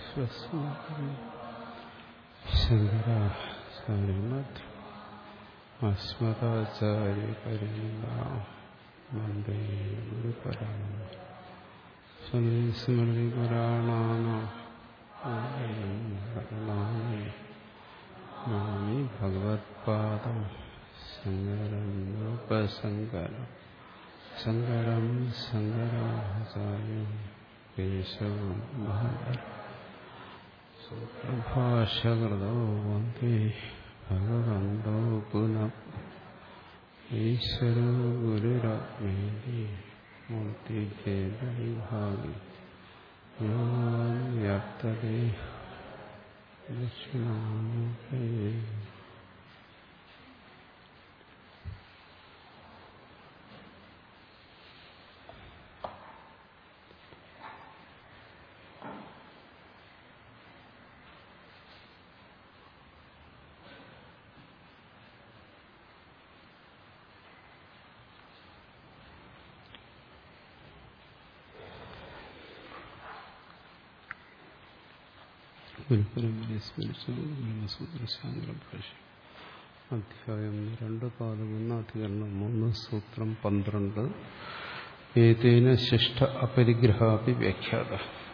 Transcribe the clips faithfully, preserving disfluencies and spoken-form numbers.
ശങ്കരാചാര്യമത് അസ്മദാചാര്യപര്യന്താ വന്ദേ ഗുരുപരമ്പരാം. സ്മൃതിപുരാണാനാമി ഭഗവത്പാദം ശങ്കരം ലോകശങ്കരം ശങ്കരം ശങ്കരാചാര്യം കേശവം മഹാവീരം സൂത്രഭാഷ്യകൃതോ വന്ദേ ഭഗവന്തോ പുനഃ ഈശ്വരോ ഗുരുരാത്മേതി മൂർത്തിഭേദവിഭാഗി വ്യാപ്തദേഹ ദക്ഷിണാമൂർത്തേ. അധ്യായം രണ്ട് പാദം ഒന്ന് അധികരണം മൂന്ന് സൂത്രം പന്ത്രണ്ട്. ഏതേന ശിഷ്ട അപരിഗ്രഹാപി വ്യാഖ്യാത.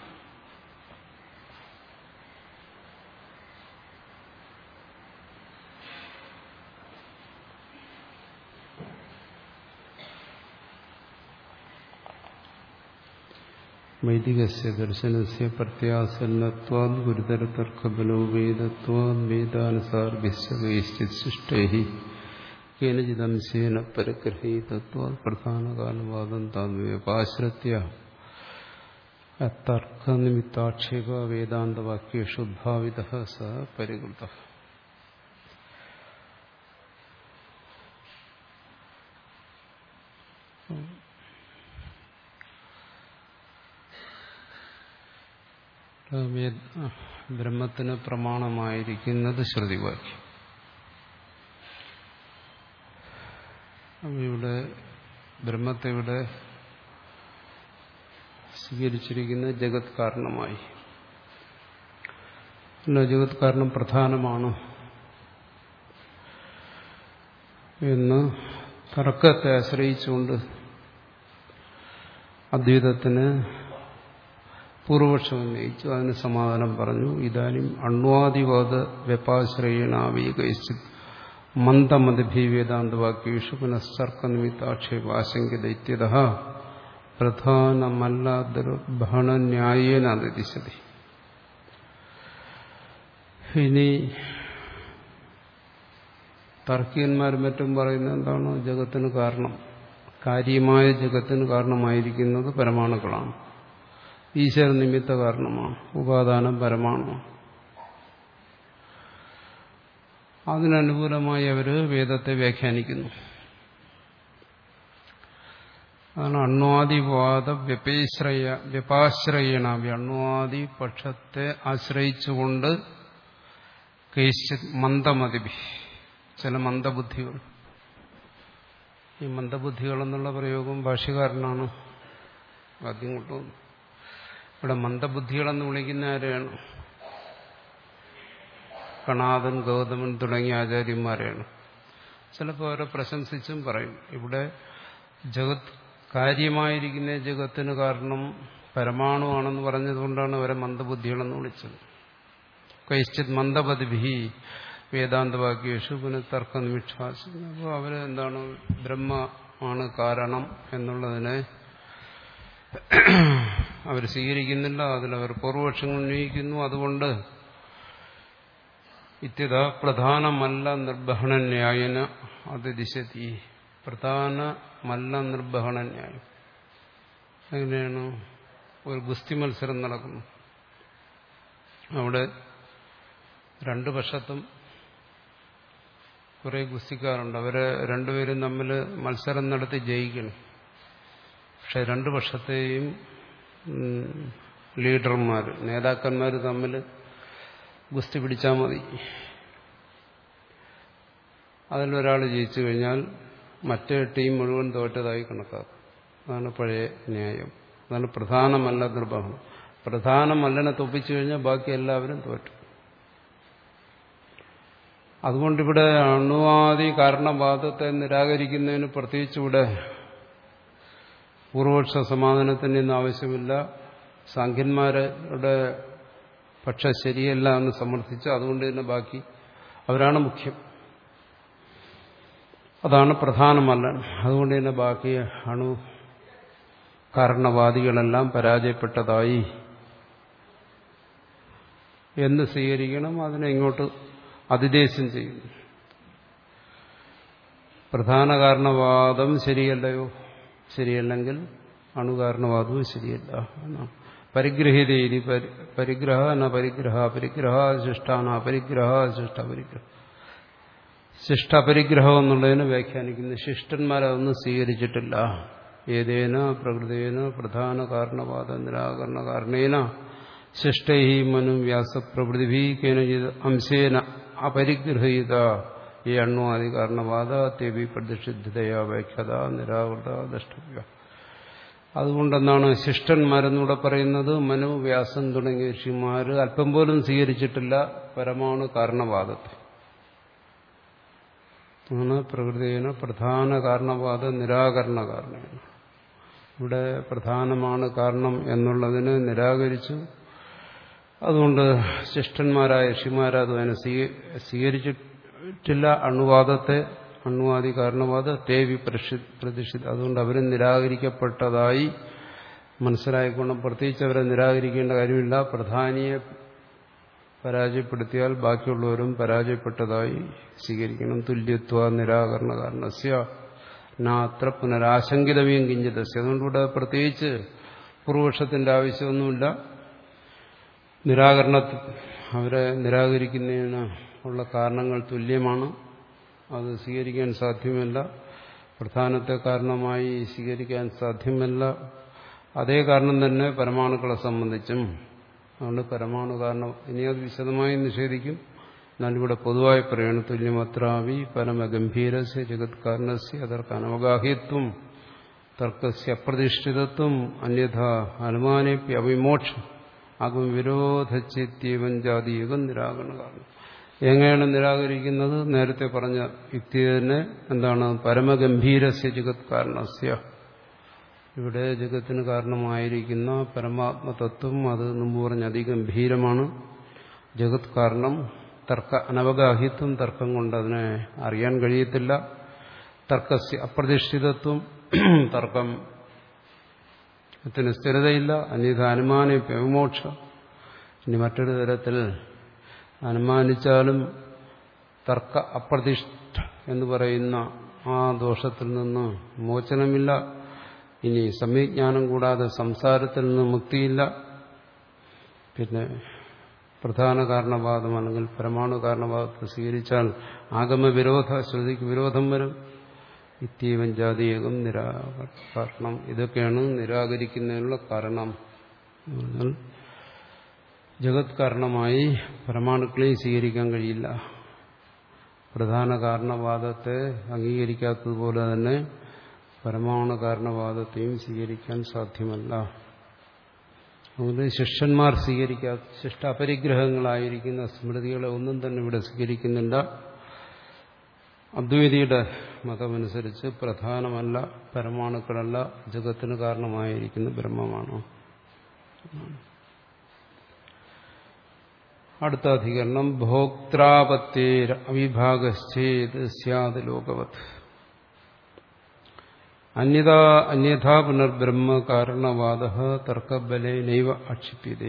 വൈദികസ്യ ദർശനസ്യ പ്രത്യാസന്നത്വാദ് ഗുരുതരതർക്കബലോ വേദത്വാദ് വേദാനുസാർഭിശ്ചിത് ശിഷ്ടൈഃ കേനചിദംശേന പരിഗ്രഹീതത്വാദ് പ്രധാനകാലവാദം താദ്വ്യപാശ്രിത്യ തർക്കനിമിത്താക്ഷേപ വേദാന്തവാക്യേഷു ഉദ്ഭാവിതഃ സ പരികൃതഃ. ബ്രഹ്മത്തിന് പ്രമാണമായിരിക്കുന്നത് ശ്രുതിവാക്യം. ഇവിടെ ബ്രഹ്മത്തെ ഇവിടെ സ്വീകരിച്ചിരിക്കുന്ന ജഗത് കാരണമായി. ജഗത് കാരണം പ്രധാനമാണ് എന്ന് തർക്കത്തെ ആശ്രയിച്ചുകൊണ്ട് അദ്വൈതത്തിന് പൂർവപക്ഷം ഉന്നയിച്ചു. അതിന് സമാധാനം പറഞ്ഞു. ഇതാനും അണ്വാദിവാദ വ്യപാശ്രയണാവീകൈശ്ചിത് മന്ദമതിഭി വേദാന്തവാക്യേഷു പുനഃസർക്കനിമിത്താക്ഷേപ ആശങ്ക ദൈത്യതഃ പ്രധാനമല്ലാദുർഭണന്യായേന അതിദിശതി. ഇനി തർക്കിയന്മാരും മറ്റും പറയുന്നത് എന്താണ്? ജഗത്തിന് കാരണം, കാര്യമായ ജഗത്തിന് കാരണമായിരിക്കുന്നത് പരമാണുക്കളാണ്. ഈശ്വര നിമിത്ത കാരണമാണ്, ഉപാദാനം പരമാണുമാണ്. അതിനനുകൂലമായി അവർ വേദത്തെ വ്യാഖ്യാനിക്കുന്നു. അതാണ് അണ്വാദിവാദ വ്യപേശ്രയ വ്യപാശ്രയണ. അണ്വാദി പക്ഷത്തെ ആശ്രയിച്ചുകൊണ്ട് മന്ദമതിഭി, ചില മന്ദബുദ്ധികൾ. ഈ മന്ദബുദ്ധികൾ എന്നുള്ള പ്രയോഗം ഭാഷ്യകാരനാണ് ആദ്യം കൊണ്ടുവന്നത്. ഇവിടെ മന്ദബുദ്ധികളെന്ന് വിളിക്കുന്ന ആരെയാണ്? കണാദൻ, ഗൗതമൻ തുടങ്ങിയ ആചാര്യന്മാരെയാണ്. ചിലപ്പോൾ അവരെ പ്രശംസിച്ചും പറയും. ഇവിടെ ജഗത് കാര്യമായിരിക്കുന്ന ജഗത്തിന് കാരണം പരമാണുവാണെന്ന് പറഞ്ഞതുകൊണ്ടാണ് അവരെ മന്ദബുദ്ധികളെന്ന് വിളിച്ചത്. കൈശ്ചിത് മന്ദപതിഭി വേദാന്തവാക്യേഷു പുനഃതർക്ക നിമിക്ഷാസി. അപ്പോൾ അവര് എന്താണ്? ബ്രഹ്മമാണ് കാരണം എന്നുള്ളതിനെ അവർ സ്വീകരിക്കുന്നില്ല. അതിലവർ പൂർവപക്ഷം ഉന്നയിക്കുന്നു. അതുകൊണ്ട് ഇത്യത പ്രധാനമല്ല നിർബഹണന്യായന അതിദിശതി. പ്രധാനമല്ല നിർബഹണന്യായം. എങ്ങനെയാണ്? ഒരു ഗുസ്തി മത്സരം നടക്കുന്നു. അവിടെ രണ്ടു പക്ഷത്തും കുറെ ഗുസ്തിക്കാരുണ്ട്. അവരെ രണ്ടുപേരും തമ്മിൽ മത്സരം നടത്തി ജയിക്കണം. പക്ഷെ രണ്ടു പക്ഷത്തെയും ലീഡർമാർ, നേതാക്കന്മാർ തമ്മിൽ ഗുസ്തി പിടിച്ചാൽ മതി. അതിലൊരാൾ ജയിച്ചു കഴിഞ്ഞാൽ മറ്റേ ടീം മുഴുവൻ തോറ്റതായി കണക്കാക്കും. അതാണ് പഴയ ന്യായം. അതാണ് പ്രധാനമല്ല നിർബഹണം. പ്രധാനമല്ലനെ തോപ്പിച്ചു കഴിഞ്ഞാൽ ബാക്കി എല്ലാവരും തോറ്റു. അതുകൊണ്ടിവിടെ അണുവാദി കാരണവാദത്തെ നിരാകരിക്കുന്നതിന് പ്രത്യേകിച്ച് ഇവിടെ പൂർവപക്ഷ സമാധാനത്തിന് ഇന്ന് ആവശ്യമില്ല. സാഖ്യന്മാരുടെ പക്ഷം ശരിയല്ല എന്ന് സമർത്ഥിച്ച് അതുകൊണ്ട് തന്നെ ബാക്കി അവരാണ് മുഖ്യം, അതാണ് പ്രധാനമല്ലൻ. അതുകൊണ്ട് തന്നെ ബാക്കി അണു കാരണവാദികളെല്ലാം പരാജയപ്പെട്ടതായി എന്ന് സ്വീകരിക്കണം. അതിനെ ഇങ്ങോട്ട് അതിദേശം ചെയ്യുന്നു. പ്രധാന കാരണവാദം ശരിയല്ലയോ? ശരിയല്ലെങ്കിൽ അണുകാരണവാദവും ശരിയല്ല എന്നാണ്. പരിഗ്രഹീത രീതി പരിഗ്രഹ ന പരിഗ്രഹ പരിഗ്രഹ ശിഷ്ടാന പരിഗ്രഹ ശിഷ്ട പരിഗ്രഹ ശിഷ്ട പരിഗ്രഹം എന്നുള്ളതിന് വ്യാഖ്യാനിക്കുന്നു. ശിഷ്ടന്മാരതൊന്നും സ്വീകരിച്ചിട്ടില്ല. ഏതേന പ്രകൃതേന പ്രധാന കാരണവാദ നിരാകരണ കാരണേന ശിഷ്ടൈ മനു വ്യാസപ്രവൃത്തിഭി കേനചിത് അംശേന അപരിഗ്രഹീത ഈ അണ്വാദി കാരണവാദ തേവി പ്രതിഷിദ്ധതയാ വ്യാഖ്യാത നിരാകൃത ദ്രഷ്ടവ്യ. അതുകൊണ്ടെന്നാണ് ശിഷ്ടന്മാരെന്നൂടെ പറയുന്നത്. മനു വ്യാസൻ തുടങ്ങിയ ഋഷിമാർ അല്പം പോലും സ്വീകരിച്ചിട്ടില്ല പരമാണു കാരണവാദത്തെ. ആണ് പ്രകൃതിയേന പ്രധാന കാരണവാദ നിരാകരണ കാരണമാണ്. ഇവിടെ പ്രധാനമാണ് കാരണം എന്നുള്ളതിന് നിരാകരിച്ചു. അതുകൊണ്ട് ശിഷ്ടന്മാരായ ഋഷിമാരത് അതിനെ സ്വീകരിച്ചിട്ടില്ല അണുവാദത്തെ, അണുവാദി കാരണവാദ തേവി പ്രതിഷ്ഠിത. അതുകൊണ്ട് അവരെ നിരാകരിക്കപ്പെട്ടതായി മനസ്സിലായിക്കൊണ്ട് പ്രത്യേകിച്ച് അവരെ നിരാകരിക്കേണ്ട കാര്യമില്ല. പ്രധാനിയെ പരാജയപ്പെടുത്തിയാൽ ബാക്കിയുള്ളവരും പരാജയപ്പെട്ടതായി സ്വീകരിക്കണം. തുല്യത്വ നിരാകരണ കാരണസ്യ നാത്ര പുനരാശങ്കിതവ്യം കിഞ്ചിതസ്യ. അതുകൊണ്ടിവിടെ പ്രത്യേകിച്ച് പൂർവപക്ഷത്തിന്റെ ആവശ്യമൊന്നുമില്ല. നിരാകരണത്തിൽ അവരെ നിരാകരിക്കുന്നതിന് ഉള്ള കാരണങ്ങൾ തുല്യമാണ്. അത് സ്വീകരിക്കാൻ സാധ്യമല്ല. പ്രധാനത്തെ കാരണമായി സ്വീകരിക്കാൻ സാധ്യമല്ല. അതേ കാരണം തന്നെ പരമാണുക്കളെ സംബന്ധിച്ചും. അതുകൊണ്ട് പരമാണു കാരണം ഇനി അത് വിശദമായി നിഷേധിക്കും. എന്നാലും ഇവിടെ പൊതുവായി പറയണം. തുല്യമത്രാവി പരമഗംഭീരസ്യ ജഗത് കാരണസ്യ അതർക്ക് അനവഗാഹ്യത്വം തർക്കസ്യ അപ്രതിഷ്ഠിതത്വം അന്യഥ അനുമാനേപ്യ അവിമോക്ഷം ആകും വിരോധച്ചേത്യവൻ ജാതീയകം നിരാകരണ കാരണം. എങ്ങനെയാണ് നിരാകരിക്കുന്നത്? നേരത്തെ പറഞ്ഞ യുക്തി തന്നെ എന്താണ്? പരമഗംഭീരസ്യ ജഗത് കാരണസ്യ. ഇവിടെ ജഗത്തിന് കാരണമായിരിക്കുന്ന പരമാത്മതത്വം അത് മുമ്പ് പറഞ്ഞ അതിഗംഭീരമാണ്. ജഗത് കാരണം തർക്ക അനവഗാഹിത്വം, തർക്കം കൊണ്ട് അതിനെ അറിയാൻ കഴിയത്തില്ല. തർക്കസ്യ അപ്രതിഷ്ഠിതത്വം, തർക്കം ത്തിന് സ്ഥിരതയില്ല. അന്യഥ അനുമാന വിമോക്ഷം. ഇനി മറ്റൊരു തരത്തിൽ അനുമാനിച്ചാലും തർക്ക അപ്രതിഷ്ഠ എന്ന് പറയുന്ന ആ ദോഷത്തിൽ നിന്ന് മോചനമില്ല. ഇനി സമ്യജ്ഞാനം കൂടാതെ സംസാരത്തിൽ നിന്ന് മുക്തിയില്ല. പിന്നെ പ്രധാന കാരണവാദം അല്ലെങ്കിൽ പരമാണു കാരണവാദത്തെ സ്വീകരിച്ചാൽ ആഗമവിരോധ, ശ്രുതിക്ക് വിരോധം വരും. ഇത്യവൻ ജാതീയകം നിരാകരണം. ഇതൊക്കെയാണ് നിരാകരിക്കുന്നതിനുള്ള കാരണം. ജഗത് കാരണമായി പരമാണുക്കളെയും സ്വീകരിക്കാൻ കഴിയില്ല. പ്രധാന കാരണവാദത്തെ അംഗീകരിക്കാത്തതുപോലെ തന്നെ പരമാണു കാരണവാദത്തെയും സ്വീകരിക്കാൻ സാധ്യമല്ല. അതുകൊണ്ട് ശിഷ്യന്മാർ സ്വീകരിക്കാത്ത ശിഷ്ട അപരിഗ്രഹങ്ങളായിരിക്കുന്ന സ്മൃതികളെ ഒന്നും തന്നെ ഇവിടെ സ്വീകരിക്കുന്നില്ല. അദ്വൈതിയുടെ മതമനുസരിച്ച് പ്രധാനമല്ല, പരമാണുക്കളല്ല, ജഗത്തിന് കാരണമായിരിക്കുന്ന ബ്രഹ്മമാണ്. അടുത്ത അധികരണം ഭോക്താപത്തേര അവിഭാഗശ്ചേത് സ്യാത് ലോകവത് അന്യഥാ അന്യഥാ പുനർബ്രഹ്മ കാരണവാദ തർക്കബലേനൈവ ആക്ഷിപ്യതേ.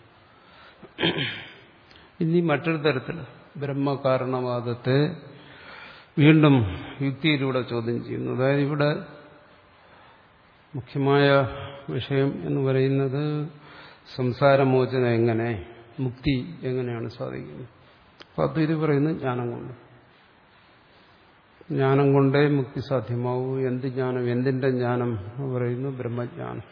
ഇനി മറ്റൊരു തരത്തിൽ ബ്രഹ്മകാരണവാദത്തെ വീണ്ടും യുക്തിയിലൂടെ ചോദ്യം ചെയ്യുന്നു. അതായത് ഇവിടെ മുഖ്യമായ വിഷയം എന്ന് പറയുന്നത് സംസാരമോചനം എങ്ങനെ, മുക്തി എങ്ങനെയാണ് സാധിക്കുന്നത്. അപ്പം അത് ഇത് പറയുന്നത് ജ്ഞാനം കൊണ്ട്. ജ്ഞാനം കൊണ്ടേ മുക്തി സാധ്യമാവൂ. എന്ത് ജ്ഞാനം? എന്തിന്റെ ജ്ഞാനം എന്ന് പറയുന്നു? ബ്രഹ്മജ്ഞാനം.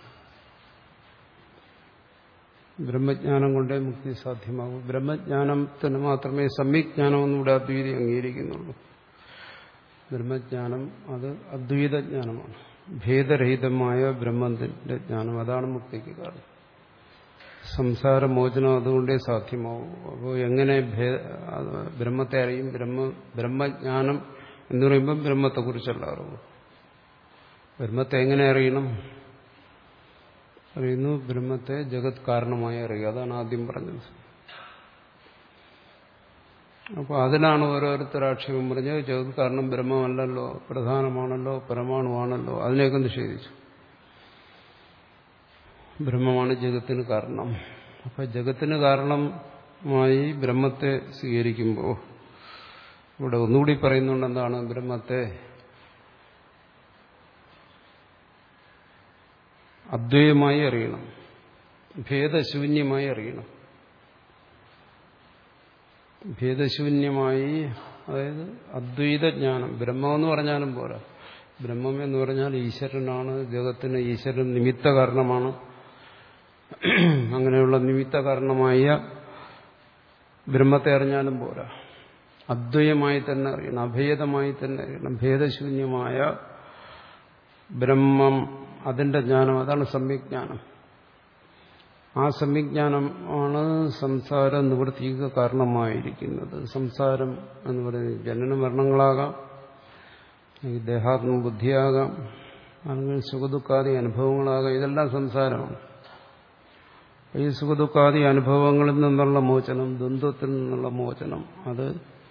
ബ്രഹ്മജ്ഞാനം കൊണ്ടേ മുക്തി സാധ്യമാകൂ. ബ്രഹ്മജ്ഞാനത്തിന് മാത്രമേ സമ്യജ്ഞാനമെന്ന് ഇവിടെ അദ്വൈതി അംഗീകരിക്കുന്നുള്ളൂ. ബ്രഹ്മജ്ഞാനം അത് അദ്വൈത ജ്ഞാനമാണ്. ഭേദരഹിതമായ ബ്രഹ്മത്തിന്റെ ജ്ഞാനം. അതാണ് മുക്തിക്ക് കാരണം. സംസാരമോചനം അതുകൊണ്ടേ സാധ്യമാവും. അപ്പോൾ എങ്ങനെ ബ്രഹ്മത്തെ അറിയും? ബ്രഹ്മ ബ്രഹ്മജ്ഞാനം എന്ന് പറയുമ്പം ബ്രഹ്മത്തെക്കുറിച്ചുള്ള അറിവ്. ബ്രഹ്മത്തെ എങ്ങനെ അറിയണം? അറിയുന്നു ബ്രഹ്മത്തെ ജഗത് കാരണമായി അറിയുക. അതാണ് ആദ്യം പറഞ്ഞത്. അപ്പോൾ അതിലാണ് ഓരോരുത്തർ ആക്ഷേപം പറഞ്ഞത് ജഗത് കാരണം ബ്രഹ്മമല്ലല്ലോ, പ്രധാനമാണല്ലോ, പരമാണുവാണല്ലോ, അതിനെയൊക്കെ നിഷേധിച്ചു. ബ്രഹ്മമാണ് ജഗത്തിന് കാരണം. അപ്പൊ ജഗത്തിന് കാരണമായി ബ്രഹ്മത്തെ സ്വീകരിക്കുമ്പോൾ ഇവിടെ ഒന്നുകൂടി പറയുന്നുണ്ട് എന്താണ്? ബ്രഹ്മത്തെ അദ്വൈതമായി അറിയണം, ഭേദശൂന്യമായി അറിയണം. ഭേദശൂന്യമായി, അതായത് അദ്വൈത ജ്ഞാനം. ബ്രഹ്മമെന്ന് പറഞ്ഞാലും പോരാ. ബ്രഹ്മം എന്ന് പറഞ്ഞാൽ ഈശ്വരനാണ്, ജഗത്തിന് ഈശ്വരൻ നിമിത്ത കാരണമാണ്. അങ്ങനെയുള്ള നിമിത്ത കാരണമായ ബ്രഹ്മത്തെ അറിഞ്ഞാലും പോരാ, അദ്വൈതമായി തന്നെ അറിയണം, അഭേദമായി തന്നെ അറിയണം. ഭേദശൂന്യമായ ബ്രഹ്മം, അതിന്റെ ജ്ഞാനം, അതാണ് സമ്യജ്ഞാനം. ആ സമ്യജ്ഞാനം ആണ് സംസാര നിവൃത്തിക്ക് കാരണമായിരിക്കുന്നത്. സംസാരം എന്ന് പറയുന്നത് ജനന മരണങ്ങളാകാം, ദേഹാത്മ ബുദ്ധിയാകാം, അല്ലെങ്കിൽ സുഖദുഃഖാദി അനുഭവങ്ങളാകാം. ഇതെല്ലാം സംസാരമാണ്. ഈ സുഖദുഃഖാദി അനുഭവങ്ങളിൽ നിന്നുള്ള മോചനം, ദ്വന്ദ്വത്തിൽ നിന്നുള്ള മോചനം, അത്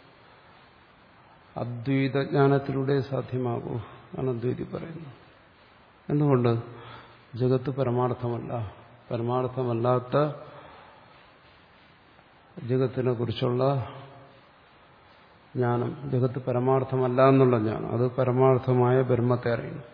അദ്വൈത ജ്ഞാനത്തിലൂടെ സാധ്യമാകൂ ആണ് അദ്വൈതി പറയുന്നത്. എന്തുകൊണ്ട്? ജഗത്ത് പരമാർത്ഥമല്ല. പരമാർത്ഥമല്ലാത്ത ജഗത്തിനെ കുറിച്ചുള്ള ജ്ഞാനം, ജഗത്ത് പരമാർത്ഥമല്ല എന്നുള്ള ജ്ഞാനം, അത് പരമാർത്ഥമായ ബ്രഹ്മത്തെ അറിയണം.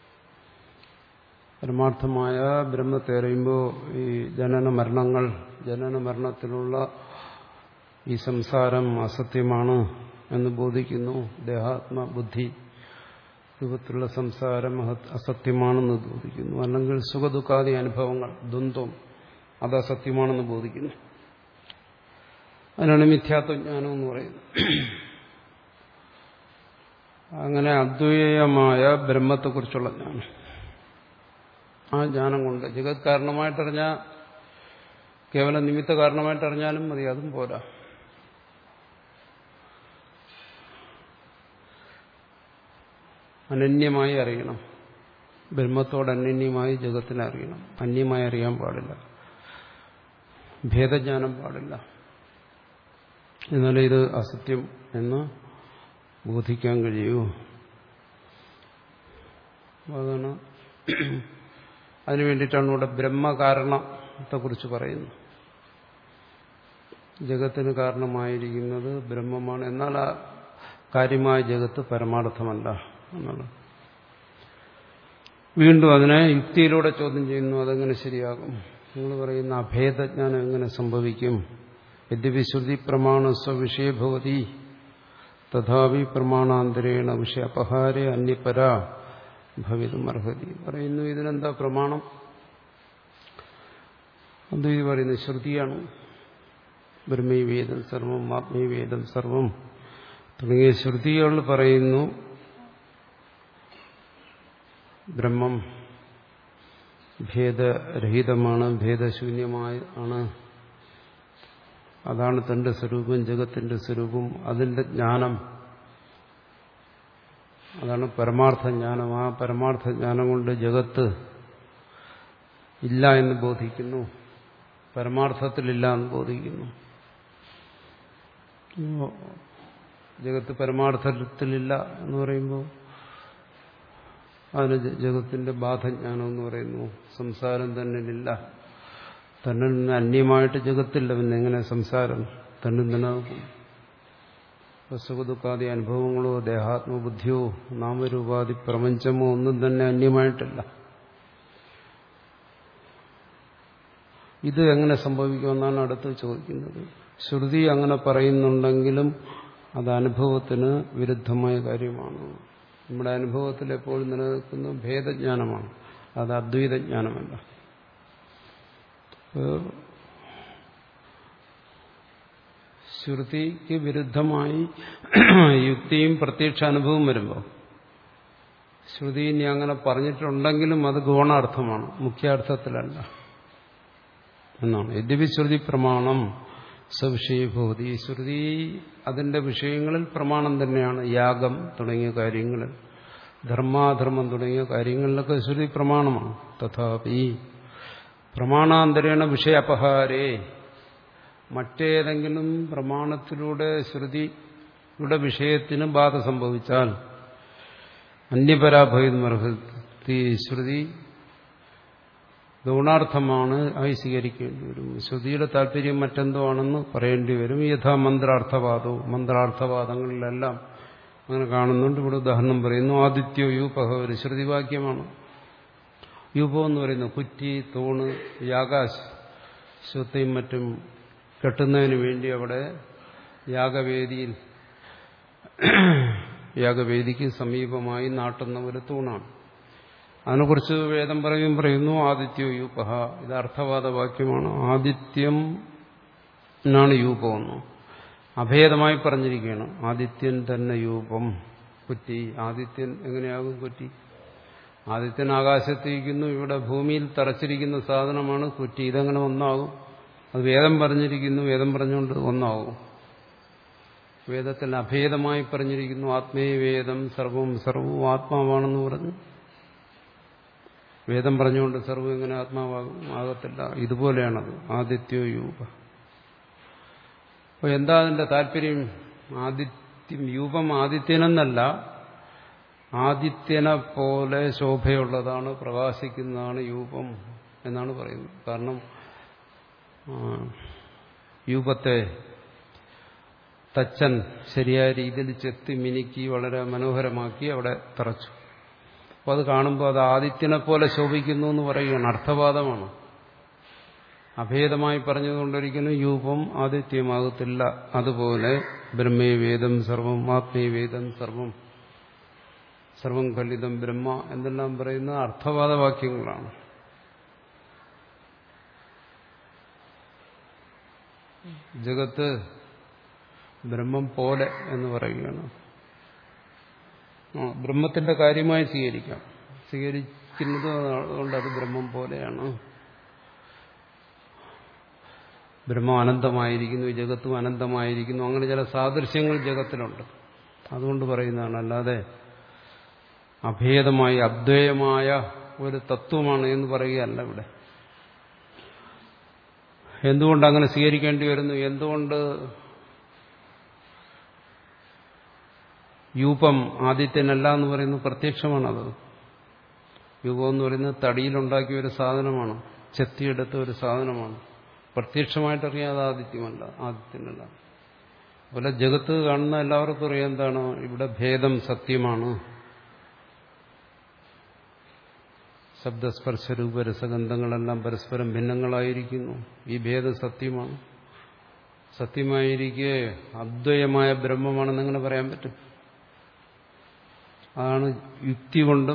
പരമാർത്ഥമായ ബ്രഹ്മത്തെ അറിയുമ്പോൾ ഈ ജനന മരണങ്ങൾ, ജനന മരണത്തിലുള്ള ഈ സംസാരം അസത്യമാണ് എന്ന് ബോധിക്കുന്നു. ദേഹാത്മ ബുദ്ധി രൂപത്തിലുള്ള സംസാരം അസത്യമാണെന്ന് ബോധിക്കുന്നു. അല്ലെങ്കിൽ സുഖദുഃഖാദി അനുഭവങ്ങൾ, ദ്വന്ദ്വം, അത് അസത്യമാണെന്ന് ബോധിക്കുന്നു. അതിനാണ് മിഥ്യാത്വജ്ഞാനം എന്ന് പറയുന്നത്. അങ്ങനെ അദ്വൈതമായ ബ്രഹ്മത്തെക്കുറിച്ചുള്ള ജ്ഞാനം, ആ ജ്ഞാനം കൊണ്ട് ജഗത് കാരണമായിട്ടറിഞ്ഞാൽ, കേവലം നിമിത്ത കാരണമായിട്ടറിഞ്ഞാലും മതി, അതും പോരാ. അനന്യമായി അറിയണം. ബ്രഹ്മത്തോട് അനന്യമായി ജഗത്തിനെ അറിയണം. അന്യമായി അറിയാൻ പാടില്ല, ഭേദജ്ഞാനം പാടില്ല. എന്നാലേ ഇത് അസത്യം എന്ന് ബോധിക്കാൻ കഴിയൂ. അതാണ്, അതിനു വേണ്ടിയിട്ടാണ് ഇവിടെ ബ്രഹ്മകാരണത്തെക്കുറിച്ച് പറയുന്നത്. ജഗത്തിന് കാരണമായിരിക്കുന്നത് ബ്രഹ്മമാണ്, എന്നാൽ ആ കാര്യമായ ജഗത്ത് പരമാർത്ഥമല്ല എന്നുള്ളത്. വീണ്ടും അതിനെ യുക്തിയിലൂടെ ചോദ്യം ചെയ്യുന്നു. അതെങ്ങനെ ശരിയാകും? നിങ്ങൾ പറയുന്ന അഭേദജ്ഞാനം എങ്ങനെ സംഭവിക്കും? യദ്യപി ശ്രുതി പ്രമാണ സ്വവിഷയഭവതി തഥാപി പ്രമാണാന്തരേണ വിഷയ അപഹാരേ അന്യപര ഭവിതും അർഹതി. പറയുന്നു ഇതിനെന്താ പ്രമാണം? അദ്വൈതി പറയുന്നത് ശ്രുതിയാണ്. ബ്രഹ്മൈവേദം സർവം ആത്മൈവേദം സർവം തുടങ്ങിയ ശ്രുതികൾ പറയുന്നു ബ്രഹ്മം ഭേദരഹിതമാണ്, ഭേദശൂന്യമായ ആണ്. അതാണ് തന്റെ സ്വരൂപം, ജഗത്തിന്റെ സ്വരൂപം. അതിന്റെ ജ്ഞാനം, അതാണ് പരമാർത്ഥ ജ്ഞാനം. ആ പരമാർത്ഥ ജ്ഞാനം കൊണ്ട് ജഗത്ത് ഇല്ല എന്ന് ബോധിക്കുന്നു, പരമാർത്ഥത്തിലില്ല എന്ന് ബോധിക്കുന്നു. ജഗത്ത് പരമാർത്ഥത്തിലില്ല എന്ന് പറയുമ്പോൾ അതിന് ജഗത്തിന്റെ ബാധജ്ഞാനം എന്ന് പറയുന്നു. സംസാരം തന്നിലില്ല, തന്നിൽ നിന്ന് അന്യമായിട്ട് ജഗത്തില്ല, പിന്നെ എങ്ങനെ സംസാരം തന്നിൽ നിലനിൽക്കും? സുഖദുഃഖാദി അനുഭവങ്ങളോ ദേഹാത്മബുദ്ധിയോ നാമരൂപാദി പ്രപഞ്ചമോ ഒന്നും തന്നെ അന്യമായിട്ടില്ല. ഇത് എങ്ങനെ സംഭവിക്കുമെന്നാണ് അടുത്ത് ചോദിക്കുന്നത്. ശ്രുതി അങ്ങനെ പറയുന്നുണ്ടെങ്കിലും അത് അനുഭവത്തിന് വിരുദ്ധമായ കാര്യമാണ്. നമ്മുടെ അനുഭവത്തിൽ എപ്പോഴും നിലനിൽക്കുന്ന ഭേദജ്ഞാനമാണ്, അത് അദ്വൈതജ്ഞാനമല്ല. ശ്രുതിക്ക് വിരുദ്ധമായി യുക്തിയും പ്രത്യക്ഷ അനുഭവം വരുമ്പോൾ, ശ്രുതി ഇനി അങ്ങനെ പറഞ്ഞിട്ടുണ്ടെങ്കിലും അത് ഗൗണാർത്ഥമാണ്, മുഖ്യാർത്ഥത്തിലല്ല. എന്നാണ്. യദ്യപി ശ്രുതി പ്രമാണം സവിഷയഭൂതി. ശ്രുതി അതിന്റെ വിഷയങ്ങളിൽ പ്രമാണം തന്നെയാണ്. യാഗം തുടങ്ങിയ കാര്യങ്ങളിൽ, ധർമാധർമ്മം തുടങ്ങിയ കാര്യങ്ങളിലൊക്കെ ശ്രുതി പ്രമാണമാണ്. തഥാപി പ്രമാണാന്തരേണ വിഷയാപഹാരേ, മറ്റേതെങ്കിലും പ്രമാണത്തിലൂടെ ശ്രുതിയുടെ വിഷയത്തിന് ബാധ സംഭവിച്ചാൽ അന്യപരാഭവമർഹത്തി, ശ്രുതി ഗുണാർത്ഥമാണ് ആയി സ്വീകരിക്കേണ്ടി വരും. ശ്രുതിയുടെ താല്പര്യം മറ്റെന്തോ ആണെന്ന് പറയേണ്ടി വരും. യഥാ മന്ത്രാർത്ഥവാദവും, മന്ത്രാർത്ഥവാദങ്ങളിലെല്ലാം അങ്ങനെ കാണുന്നുണ്ട്. ഇവിടെ ഉദാഹരണം പറയുന്നു. ആദിത്യോ യൂപഹ, ഒരു ശ്രുതിവാക്യമാണ്. യൂപം എന്ന് പറയുന്നു കുറ്റി, തൂണ്, യാഗാശ്വത്തെയും മറ്റും കെട്ടുന്നതിന് വേണ്ടി അവിടെ യാഗവേദിയിൽ യാഗവേദിക്ക് സമീപമായി നാട്ടുന്ന ഒരു തൂണാണ്. അതിനെക്കുറിച്ച് വേദം പറയും പറയുന്നു ആദിത്യോ യൂപഹ. ഇത് അർത്ഥവാദ വാക്യമാണ്. ആദിത്യം എന്നാണ് യൂപമെന്ന് അഭേദമായി പറഞ്ഞിരിക്കുകയാണ്. ആദിത്യൻ തന്നെ യൂപം, കുറ്റി. ആദിത്യൻ എങ്ങനെയാകും കുറ്റി? ആദിത്യൻ ആകാശത്തിരിക്കുന്നു, ഇവിടെ ഭൂമിയിൽ തറച്ചിരിക്കുന്ന സാധനമാണ് കുറ്റി. ഇതെങ്ങനെ ഒന്നാകും? അത് വേദം പറഞ്ഞിരിക്കുന്നു, വേദം പറഞ്ഞുകൊണ്ട് ഒന്നാകും. വേദത്തിൽ അഭേദമായി പറഞ്ഞിരിക്കുന്നു. ആത്മേ വേദം സർവവും സർവവും ആത്മാവാണെന്ന് പറഞ്ഞു. വേദം പറഞ്ഞുകൊണ്ട് സർവ്വം എങ്ങനെ ആത്മാവാകും? ആകത്തില്ല. ഇതുപോലെയാണത്. ആദിത്യോ യൂപ. അപ്പോൾ എന്താ അതിന്റെ താല്പര്യം? ആദിത്യം, യൂപം ആദിത്യനെന്നല്ല, ആദിത്യനെ പോലെ ശോഭയുള്ളതാണ്, പ്രകാശിക്കുന്നതാണ് യൂപം എന്നാണ് പറയുന്നത്. കാരണം യൂപത്തെ തച്ചൻ ശരിയായ രീതിയിൽ ചെത്തി മിനുക്കി വളരെ മനോഹരമാക്കി അവിടെ തറച്ചു. അപ്പോൾ അത് കാണുമ്പോൾ അത് ആദിത്യനെ പോലെ ശോഭിക്കുന്നു എന്ന് പറയുകയാണ്. അർത്ഥവാദമാണ്. അഭേദമായി പറഞ്ഞതുകൊണ്ടൊരിക്കലും യൂപം ആദിത്യമാകത്തില്ല. അതുപോലെ ബ്രഹ്മേ വേദം സർവം, ആത്മേ വേദം സർവം, സർവം ഖലിതം ബ്രഹ്മ എന്തെല്ലാം പറയുന്ന അർത്ഥവാദ വാക്യങ്ങളാണ്. ജഗത്ത് ബ്രഹ്മം പോലെ എന്ന് പറയുകയാണ്. ബ്രഹ്മത്തിന്റെ കാര്യമായി സ്വീകരിക്കാം. സ്വീകരിക്കുന്നത് കൊണ്ട് അത് ബ്രഹ്മം പോലെയാണ്. ബ്രഹ്മം അനന്തമായിരിക്കുന്നു, ഈ ജഗത്തും അനന്തമായിരിക്കുന്നു. അങ്ങനെ ചില സാദൃശ്യങ്ങൾ ജഗത്തിലുണ്ട്. അതുകൊണ്ട് പറയുന്നതാണ്. അല്ലാതെ അഭേദമായ അദ്വൈതമായ ഒരു തത്വമാണ് എന്ന് പറയുകയല്ല ഇവിടെ. എന്തുകൊണ്ട് അങ്ങനെ സ്വീകരിക്കേണ്ടി വരുന്നു? എന്തുകൊണ്ട് യൂപം ആദിത്യനല്ല എന്ന് പറയുന്നു? പ്രത്യക്ഷമാണത്. യൂപം എന്ന് പറയുന്നത് തടിയിലുണ്ടാക്കിയ ഒരു സാധനമാണ്, ചെത്തിയെടുത്ത ഒരു സാധനമാണ്. പ്രത്യക്ഷമായിട്ടറിയാം അത് ആദിത്യമല്ല, ആദിത്യനല്ല. അതുപോലെ ജഗത്ത് കാണുന്ന എല്ലാവർക്കും അറിയാം എന്താണ് ഇവിടെ ഭേദം സത്യമാണ്. ശബ്ദസ്പർശ രൂപരസഗന്ധങ്ങളെല്ലാം പരസ്പരം ഭിന്നങ്ങളായിരിക്കുന്നു. ഈ ഭേദം സത്യമാണ്. സത്യമായിരിക്കെ അദ്വൈതമായ ബ്രഹ്മമാണെന്ന് എങ്ങനെ പറയാൻ പറ്റും? അതാണ് യുക്തി കൊണ്ടും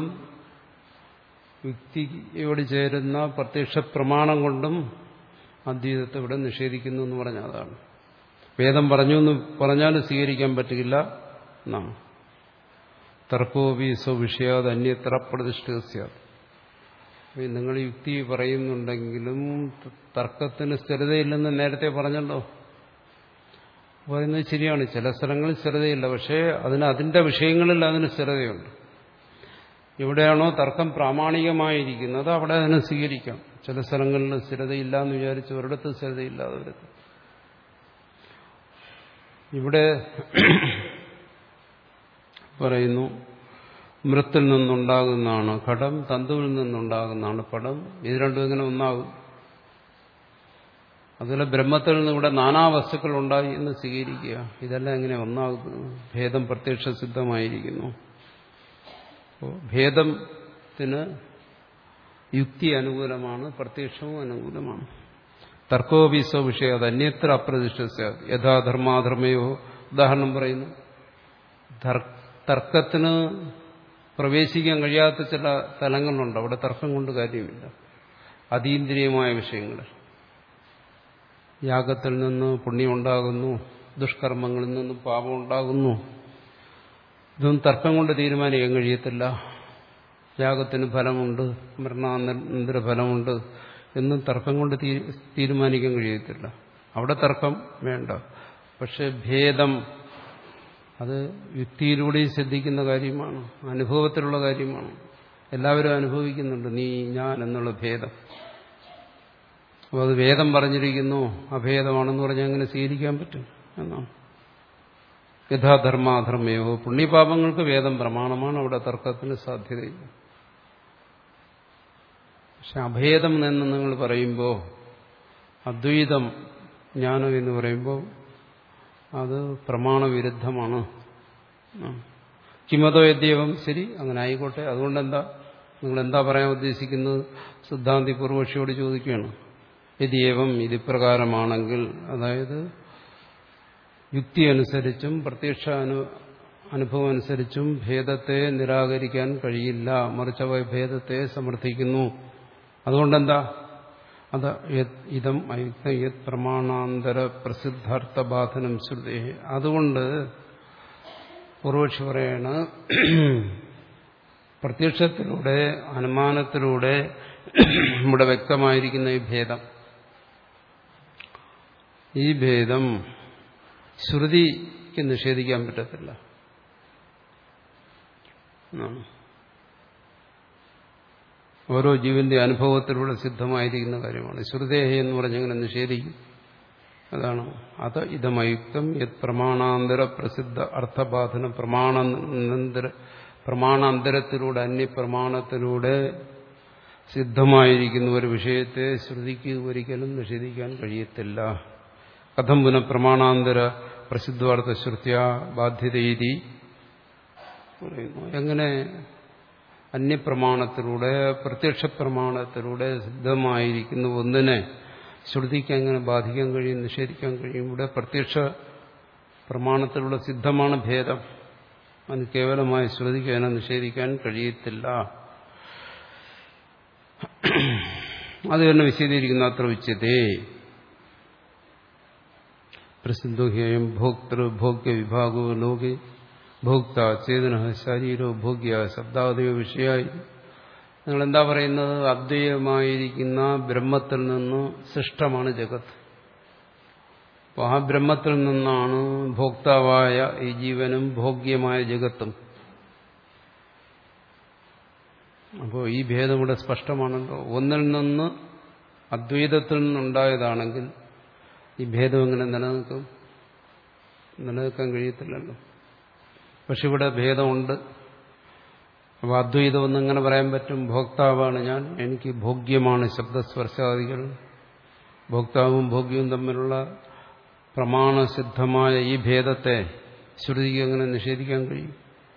യുക്തിയോട് ചേരുന്ന പ്രത്യക്ഷ പ്രമാണം കൊണ്ടും അദ്വൈതത്തെ ഇവിടെ നിഷേധിക്കുന്നു എന്ന് പറഞ്ഞാൽ അതാണ്. വേദം പറഞ്ഞു എന്ന് പറഞ്ഞാലും സ്വീകരിക്കാൻ പറ്റില്ല എന്നാണ്. തർക്കോപി സ്വവിഷയാത് അന്യത്ര പ്രതിഷ്ഠിത. നിങ്ങൾ യുക്തി പറയുന്നുണ്ടെങ്കിലും തർക്കത്തിന് സ്ഥിരതയില്ലെന്ന് നേരത്തെ പറഞ്ഞല്ലോ. പറയുന്നത് ശരിയാണ്, ചില സ്ഥലങ്ങളിൽ സ്ഥിരതയില്ല. പക്ഷേ അതിന് അതിന്റെ വിഷയങ്ങളിൽ അതിന് സ്ഥിരതയുണ്ട്. എവിടെയാണോ തർക്കം പ്രാമാണികമായിരിക്കുന്നത് അവിടെ അതിനെ സ്വീകരിക്കാം. ചില സ്ഥലങ്ങളിൽ സ്ഥിരതയില്ല എന്ന് വിചാരിച്ച് ഒരിടത്ത് സ്ഥിരതയില്ലാതെ വരും. ഇവിടെ പറയുന്നു മൃത്തിൽ നിന്നുണ്ടാകുന്നതാണ് ഘടം, തന്തുവിൽ നിന്നുണ്ടാകുന്നതാണ് പടം. ഇത് രണ്ടും ഇങ്ങനെ ഒന്നാകും. അതുപോലെ ബ്രഹ്മത്തിൽ നിന്ന് ഇവിടെ നാനാ വസ്തുക്കൾ ഉണ്ടായി എന്ന് സ്വീകരിക്കുക. ഇതെല്ലാം എങ്ങനെ ഒന്നാകുന്നു? ഭേദം പ്രത്യക്ഷ സിദ്ധമായിരിക്കുന്നു. ഭേദത്തിന് യുക്തി അനുകൂലമാണ്, പ്രത്യക്ഷവും അനുകൂലമാണ്. തർക്കോപീസോ വിഷയം അത് അന്യത്ര അപ്രതിഷ്ഠ യഥാധർമാധർമ്മയോ. ഉദാഹരണം പറയുന്നു, തർക്കത്തിന് പ്രവേശിക്കാൻ കഴിയാത്ത ചില തലങ്ങളുണ്ട്. അവിടെ തർക്കം കൊണ്ട് കാര്യമില്ല. അതീന്ദ്രിയമായ വിഷയങ്ങൾ, യാഗത്തിൽ നിന്ന് പുണ്യം ഉണ്ടാകുന്നു, ദുഷ്കർമ്മങ്ങളിൽ നിന്ന് പാപം ഉണ്ടാകുന്നു, ഇതൊന്നും തർക്കം കൊണ്ട് തീരുമാനിക്കാൻ കഴിയത്തില്ല. യാഗത്തിന് ഫലമുണ്ട്, മരണാനന്തര ഫലമുണ്ട് എന്നും തർക്കം കൊണ്ട് തീരുമാനിക്കാൻ കഴിയത്തില്ല. അവിടെ തർക്കം വേണ്ട. പക്ഷെ ഭേദം അത് യുക്തിയിലൂടെയും ശ്രദ്ധിക്കുന്ന കാര്യമാണ്, അനുഭവത്തിലുള്ള കാര്യമാണ്. എല്ലാവരും അനുഭവിക്കുന്നുണ്ട് നീ ഞാൻ എന്നുള്ള ഭേദം. അപ്പോൾ അത് വേദം പറഞ്ഞിരിക്കുന്നു അഭേദമാണെന്ന് പറഞ്ഞാൽ അങ്ങനെ സ്വീകരിക്കാൻ പറ്റും എന്നാണ്. യഥാധർമാധർമ്മയോ പുണ്യപാപങ്ങൾക്ക് വേദം പ്രമാണമാണ്, അവിടെ തർക്കത്തിന് സാധ്യതയില്ല. പക്ഷെ അഭേദം എന്ന് നിങ്ങൾ പറയുമ്പോൾ, അദ്വൈതം ജ്ഞാനം എന്ന് പറയുമ്പോൾ അത് പ്രമാണവിരുദ്ധമാണ്. കിമതോ യദ്യവം, ശരി അങ്ങനെ ആയിക്കോട്ടെ, അതുകൊണ്ടെന്താ, നിങ്ങൾ എന്താ പറയാൻ ഉദ്ദേശിക്കുന്നത്? സിദ്ധാന്തി പൂർവക്ഷിയോട് ചോദിക്കുകയാണ്. യദ്യവം ഇത് പ്രകാരമാണെങ്കിൽ, അതായത് യുക്തി അനുസരിച്ചും പ്രത്യക്ഷ അനു അനുഭവം അനുസരിച്ചും ഭേദത്തെ നിരാകരിക്കാൻ കഴിയില്ല, മറിച്ച് അവ ഭേദത്തെ സമർത്ഥിക്കുന്നു. അതുകൊണ്ടെന്താ? അത് ഇതം അയുക്ത യത് പ്രമാണാന്തര പ്രസിദ്ധാർത്ഥബാധനം ശ്രുതേ. അതുകൊണ്ട് പൂർവക്ഷി പറയാണ്, പ്രത്യക്ഷത്തിലൂടെ അനുമാനത്തിലൂടെ ഇവിടെ വ്യക്തമായിരിക്കുന്ന ഈ ഭേദം, ഈ ഭേദം ശ്രുതിക്ക് നിഷേധിക്കാൻ പറ്റത്തില്ല. ഓരോ ജീവന്റെ അനുഭവത്തിലൂടെ സിദ്ധമായിരിക്കുന്ന കാര്യമാണ്. ശ്രുതേഹ എന്ന് പറഞ്ഞങ്ങനെ നിഷേധിക്കും. അതാണ് അത് ഇതമയുക്തം യത് പ്രമാണാന്തര പ്രസിദ്ധ അർത്ഥബാധന. പ്രമാണാന്തര പ്രമാണാന്തരത്തിലൂടെ അന്യപ്രമാണത്തിലൂടെ സിദ്ധമായിരിക്കുന്ന ഒരു വിഷയത്തെ ശ്രുതിക്ക് ഒരിക്കലും നിഷേധിക്കാൻ കഴിയത്തില്ല. കഥം പുനഃ പ്രമാണാന്തര പ്രസിദ്ധാർത്ഥ ശ്രുത്യാ ബാധ്യതീതി പറയുന്നു. എങ്ങനെ അന്യപ്രമാണത്തിലൂടെ പ്രത്യക്ഷ പ്രമാണത്തിലൂടെ സിദ്ധമായിരിക്കുന്ന ഒന്നിനെ ശ്രുതിക്ക് എങ്ങനെ ബാധിക്കാൻ കഴിയും, നിഷേധിക്കാൻ കഴിയും? ഇവിടെ പ്രത്യക്ഷ പ്രമാണത്തിലൂടെ സിദ്ധമാണ് ഭേദം, അത് കേവലമായി ശ്രുതിക്ക് അതിനെ നിഷേധിക്കാൻ കഴിയത്തില്ല. അത് തന്നെ വിശദീകരിക്കുന്ന അത്ര ഉച്ചതേ പ്രസിദ്ധോഹ്യം ഭോക്തൃ ഭോഗ്യ വിഭാഗോ ലോകെ ഭോക്ത ചേതന ശരീരോ ഭോഗ്യ ശബ്ദാദയോ വിഷയായി. നിങ്ങളെന്താ പറയുന്നത്? അദ്വൈതമായിരിക്കുന്ന ബ്രഹ്മത്തിൽ നിന്ന് സൃഷ്ടമാണ് ജഗത്ത്. അപ്പോൾ ആ ബ്രഹ്മത്തിൽ നിന്നാണ് ഭോക്താവായ ഈ ജീവനും ഭോഗ്യമായ ജഗത്തും. അപ്പോൾ ഈ ഭേദം ഇവിടെ സ്പഷ്ടമാണല്ലോ. ഒന്നിൽ നിന്ന് അദ്വൈതത്തിൽ നിന്നുണ്ടായതാണെങ്കിൽ ഈ ഭേദം എങ്ങനെ നിലനിൽക്കും? നിലനിൽക്കാൻ കഴിയത്തില്ലല്ലോ. പക്ഷെ ഇവിടെ ഭേദമുണ്ട്. അപ്പോൾ അദ്വൈതം ഒന്നെങ്ങനെ പറയാൻ പറ്റും? ഭോക്താവാണ് ഞാൻ, എനിക്ക് ഭോഗ്യമാണ് ശബ്ദസ്പർശാദികൾ. ഭോക്താവും ഭോഗ്യവും തമ്മിലുള്ള പ്രമാണസിദ്ധമായ ഈ ഭേദത്തെ ശ്രുതിക്ക് എങ്ങനെ നിഷേധിക്കാൻ കഴിയും?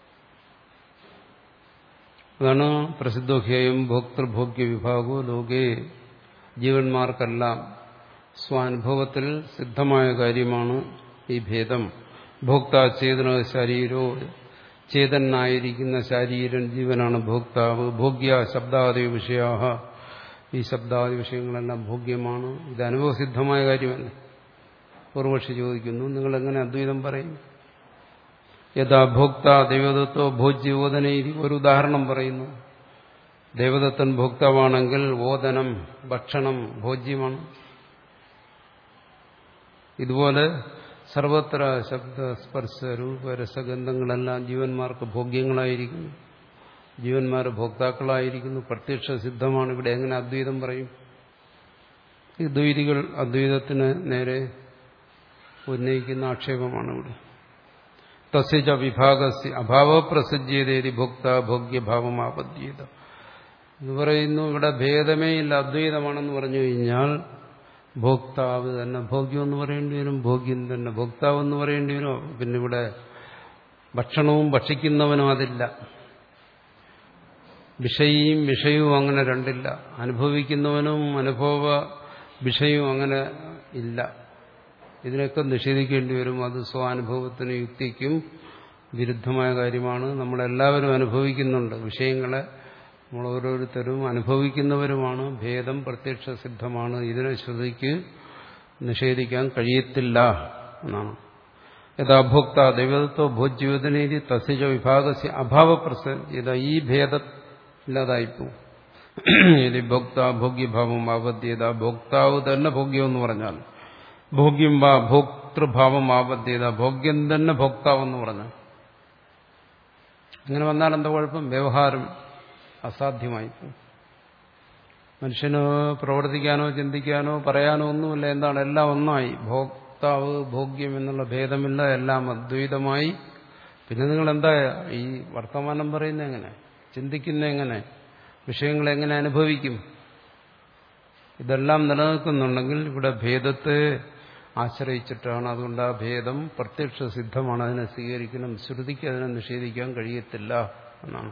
അതാണ് പ്രസിദ്ധോഹ്യം ഭോക്തൃഭോഗ്യ വിഭാഗോ ലോകേ. ജീവന്മാർക്കെല്ലാം സ്വാനുഭവത്തിൽ സിദ്ധമായ കാര്യമാണ് ഈ ഭേദം. ഭോക്താ ചേതന ശരീരോ, ചേതനായിരിക്കുന്ന ശരീരൻ ജീവനാണ് ഭോക്താവ്. ഭോഗ്യ ശബ്ദാദി വിഷയാഹ, ഈ ശബ്ദാദി വിഷയങ്ങളെല്ലാം ഭോഗ്യമാണ്. ഇത് അനുഭവസിദ്ധമായ കാര്യമല്ല. പൂർവക്ഷി ചോദിക്കുന്നു, നിങ്ങളെങ്ങനെ അദ്വൈതം പറയും? യഥാ ഭോക്ത ദൈവദത്തോ ഭോജ്യോദനൈതി. ഒരു ഉദാഹരണം പറയുന്നു. ദേവദത്തൻ ഭോക്താവാണെങ്കിൽ ഓദനം ഭക്ഷണം ഭോജ്യമാണ്. ഇതുപോലെ സർവത്ര ശബ്ദ സ്പർശ രൂപ രസഗന്ധങ്ങളെല്ലാം ജീവന്മാർക്ക് ഭോഗ്യങ്ങളായിരിക്കുന്നു, ജീവന്മാർ ഭോക്താക്കളായിരിക്കുന്നു, പ്രത്യക്ഷ സിദ്ധമാണ്. ഇവിടെ എങ്ങനെ അദ്വൈതം പറയും? ഈ ദ്വൈതികൾ അദ്വൈതത്തിന് നേരെ ഉന്നയിക്കുന്ന ആക്ഷേപമാണ് ഇവിടെ. തസ്യ വിഭാഗസ്യ അഭാവ പ്രസജ്യതേതി ഭോക്ത ഭോഗ്യഭാവമാപദ്ധ്യത എന്ന് പറയുന്നു. ഇവിടെ ഭേദമേ ഇല്ല, അദ്വൈതമാണെന്ന് പറഞ്ഞു കഴിഞ്ഞാൽ ഭോക്താവ് തന്നെ ഭോഗ്യം എന്ന് പറയേണ്ടി വരും, ഭോഗ്യം തന്നെ ഭോക്താവ് എന്ന് പറയേണ്ടി വരും. പിന്നെ ഇവിടെ ഭക്ഷണവും ഭക്ഷിക്കുന്നവനും അതില്ല, വിഷയിയും വിഷയവും അങ്ങനെ രണ്ടില്ല, അനുഭവിക്കുന്നവനും അനുഭവ വിഷയവും അങ്ങനെ ഇല്ല. ഇതിനൊക്കെ നിഷേധിക്കേണ്ടി വരും. അത് സ്വാനുഭവത്തിനും യുക്തിക്കും വിരുദ്ധമായ കാര്യമാണ്. നമ്മളെല്ലാവരും അനുഭവിക്കുന്നുണ്ട് വിഷയങ്ങളെ, നമ്മൾ ഓരോരുത്തരും അനുഭവിക്കുന്നവരുമാണ്. ഭേദം പ്രത്യക്ഷ സിദ്ധമാണ്. ഇതിനെ ശ്രുതിക്ക് നിഷേധിക്കാൻ കഴിയത്തില്ല എന്നാണ്. യഥാ ഭോക്ത ദൈവതത്വ ഭോജ്യോദനീതി തസ്യ വിഭാഗസ്യ അഭാവ പ്രസജ്യത. ഈ ഭേദം ഇല്ലാതായിപ്പോ ഇത് ഭോക്ത ഭോഗ്യഭാവം ആപദ്ധ്യത, ഭോക്താവ് തന്നെ ഭോഗ്യം എന്ന് പറഞ്ഞാൽ, ഭോഗ്യം വാ ഭോക്തൃഭാവം ആപദ്ധ്യത, ഭോഗ്യം തന്നെ ഭോക്താവെന്ന് പറഞ്ഞാൽ, അങ്ങനെ വന്നാൽ എന്താ കുഴപ്പം? വ്യവഹാരം അസാധ്യമായി. മനുഷ്യന് പ്രവർത്തിക്കാനോ ചിന്തിക്കാനോ പറയാനോ ഒന്നുമില്ല. എന്താണ്? എല്ലാം ഒന്നായി. ഭോക്താവ് ഭോഗ്യം എന്നുള്ള ഭേദമില്ല, എല്ലാം അദ്വൈതമായി. പിന്നെ നിങ്ങൾ എന്താ ഈ വർത്തമാനം പറയുന്നത്? എങ്ങനെ ചിന്തിക്കുന്ന, എങ്ങനെ വിഷയങ്ങളെ എങ്ങനെ അനുഭവിക്കും? ഇതെല്ലാം നിലനിൽക്കുന്നുണ്ടെങ്കിൽ ഇവിടെ ഭേദത്തെ ആശ്രയിച്ചിട്ടാണ്. അതുകൊണ്ട് ആ ഭേദം പ്രത്യക്ഷ സിദ്ധമാണ്, അതിനെ സ്വീകരിക്കണം. ശ്രുതിക്ക് അതിനെ നിഷേധിക്കാൻ കഴിയത്തില്ല എന്നാണ്.